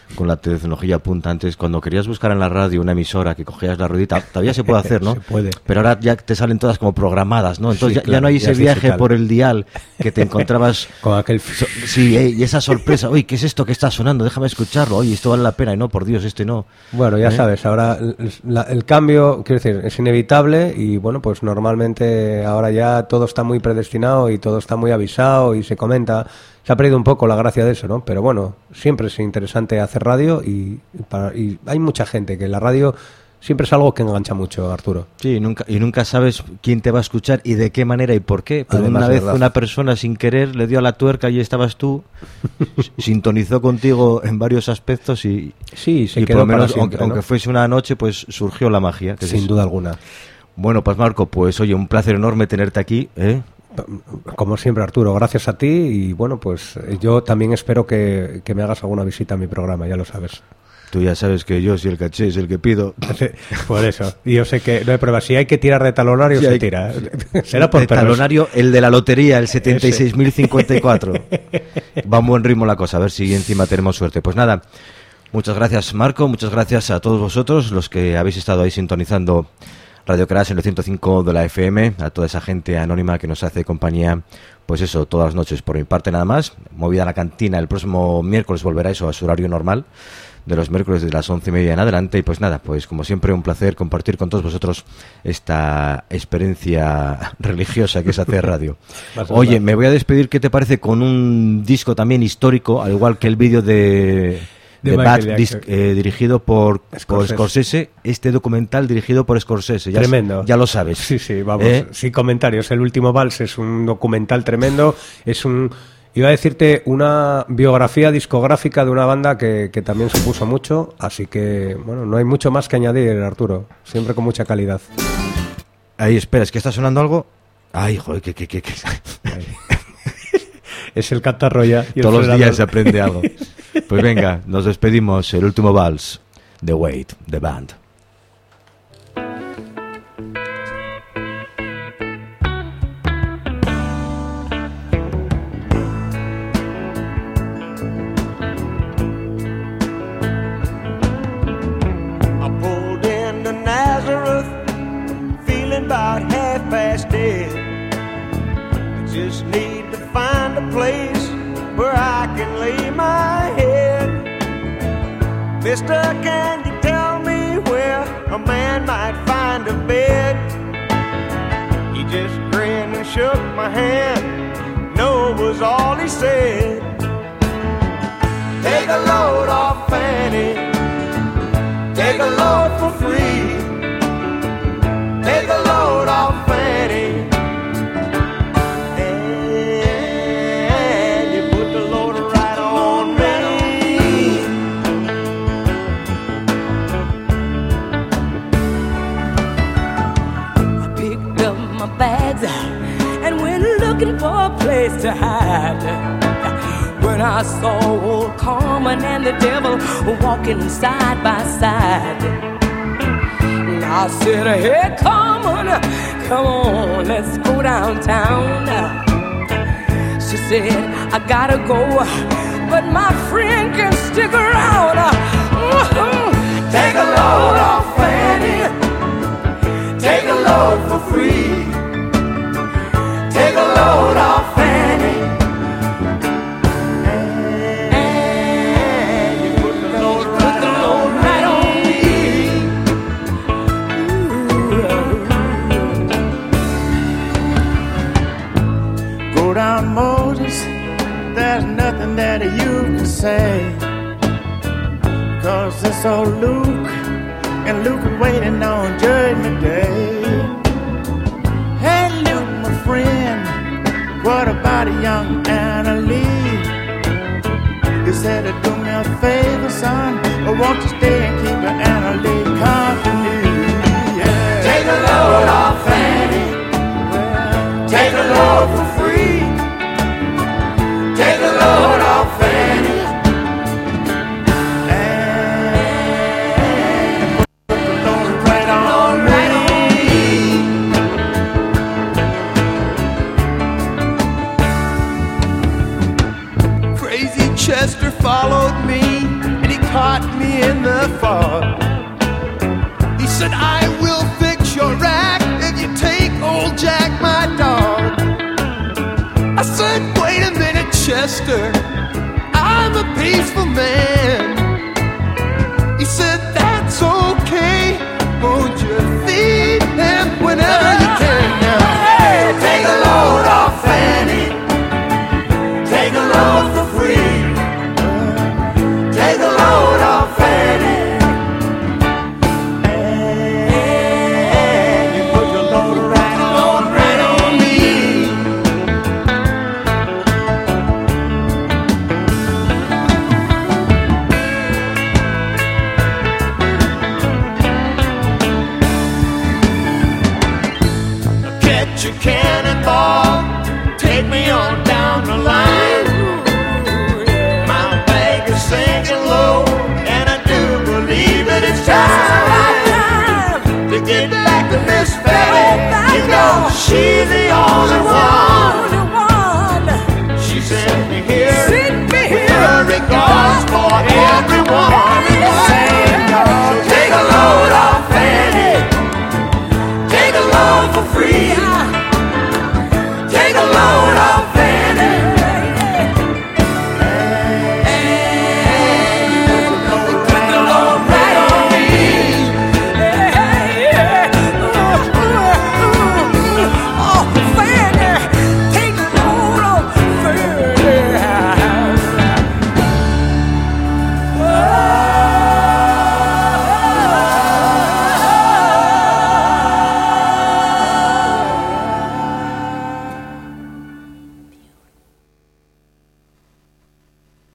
con la tecnología punta. Antes, cuando querías buscar en la radio una emisora que cogías la ruedita, todavía se puede hacer, ¿no? Se puede. Pero ahora ya te salen todas como programadas, ¿no? Entonces Sí, ya, claro, ya no hay ya ese es viaje digital. por el dial que te encontrabas Con aquel... sí, y esa sorpresa, oye, ¿qué es esto que está sonando? Déjame escucharlo, oye, esto vale la pena, y no, por Dios, este no. Bueno, ya sabes, ahora el cambio, quiero decir, es inevitable y bueno, pues normalmente ahora ya todo está muy predestinado y todo está muy avisado y se comenta. Se ha perdido un poco la gracia de eso, ¿no? Pero bueno, siempre es interesante hacer radio y hay mucha gente que la radio siempre es algo que engancha mucho, Arturo. Sí, y nunca sabes quién te va a escuchar y de qué manera y por qué. Pero Además, una vez verdad. una persona sin querer le dio a la tuerca y estabas tú, sintonizó contigo en varios aspectos y, Sí, se y quedó por lo para menos, siempre, aunque ¿no? fuese una noche, pues surgió la magia. Que es Sin eso. duda alguna. Bueno, pues Marco, pues oye, un placer enorme tenerte aquí, ¿eh? Como siempre, Arturo, gracias a ti y bueno, pues yo también espero que me hagas alguna visita a mi programa, ya lo sabes. Tú ya sabes que yo, si el caché es el que pido. Por eso. Y yo sé que no hay prueba. Si hay que tirar de talonario, Sí, se hay- tira. Será por de perros. talonario, el de la lotería, el 76.054. Va a un buen ritmo la cosa, a ver si encima tenemos suerte. Pues nada, muchas gracias Marco, muchas gracias a todos vosotros, los que habéis estado ahí sintonizando Radio Crash en el 105 de la FM, a toda esa gente anónima que nos hace compañía, pues eso, todas las noches. Por mi parte nada más, movida a la cantina, el próximo miércoles volverá eso a su horario normal, de los miércoles de las 11:30 en adelante. Y pues nada, pues como siempre un placer compartir con todos vosotros esta experiencia religiosa que es hacer radio. Oye, me voy a despedir, ¿qué te parece? Con un disco también histórico, al igual que el vídeo de Michael Bad, Jackson. dirigido por Scorsese. Scorsese, este documental dirigido por Scorsese. Ya Tremendo. Ya lo sabes. Sí, sí, vamos. ¿Eh? Sin comentarios. El último vals es un documental tremendo. Es un... Iba a decirte una biografía discográfica de una banda que también supuso mucho. Así que, bueno, no hay mucho más que añadir, Arturo. Siempre con mucha calidad. Ahí, espera, ¿es que está sonando algo? Ay, joder, que. Es el catarro ya. y el Todos los frenador. días se aprende algo. Pues venga, nos despedimos. El último vals de Wade, The Band. I pulled into Nazareth, feeling about half past dead. I just need to find a place where I can lay my head. Mister, can you tell me where a man might find a bed? He just grinned and shook my hand. No was all he said. Take a load off Fanny. Take a load for free. Take a load off Fanny. And you put the load right on me. I picked up my bags and went looking for a place to hide. When I saw old Carmen and the devil walking side by side, I said, hey Carmen, come on, let's go downtown. She said, I gotta go, but my friend can stick around. Take a load off Fanny. Take a load for free. Take a load off Fanny. And you put the load right on me. Go down, Moses. There's nothing that you can say. 'Cause it's old Luke, and Luke is waiting on Judgment Day. Hey, Luke, my friend, what about a young Anna Lee? He said, do me a favor, son, or won't you stay and keep your Anna Lee company? Yeah. Take a load off Fanny. Take a load for free. Take a load off Fanny. And put the load right on me. Crazy Chester followed me, and he taught me in the fall. He said, I will fix your rack if you take old Jack, my dog. I said, wait a minute, Chester, I'm a peaceful man. He said, that's okay, won't you feed him whenever you can now? Hey, take a load off Fanny, take a load for free. Take a load off Fanny, and you put your load right on me. Catch a cannonball, take me on down the line. My bag is sinking low, and I do believe that it's time to get back to Miss Fanny. You know she's the only one. She sent me here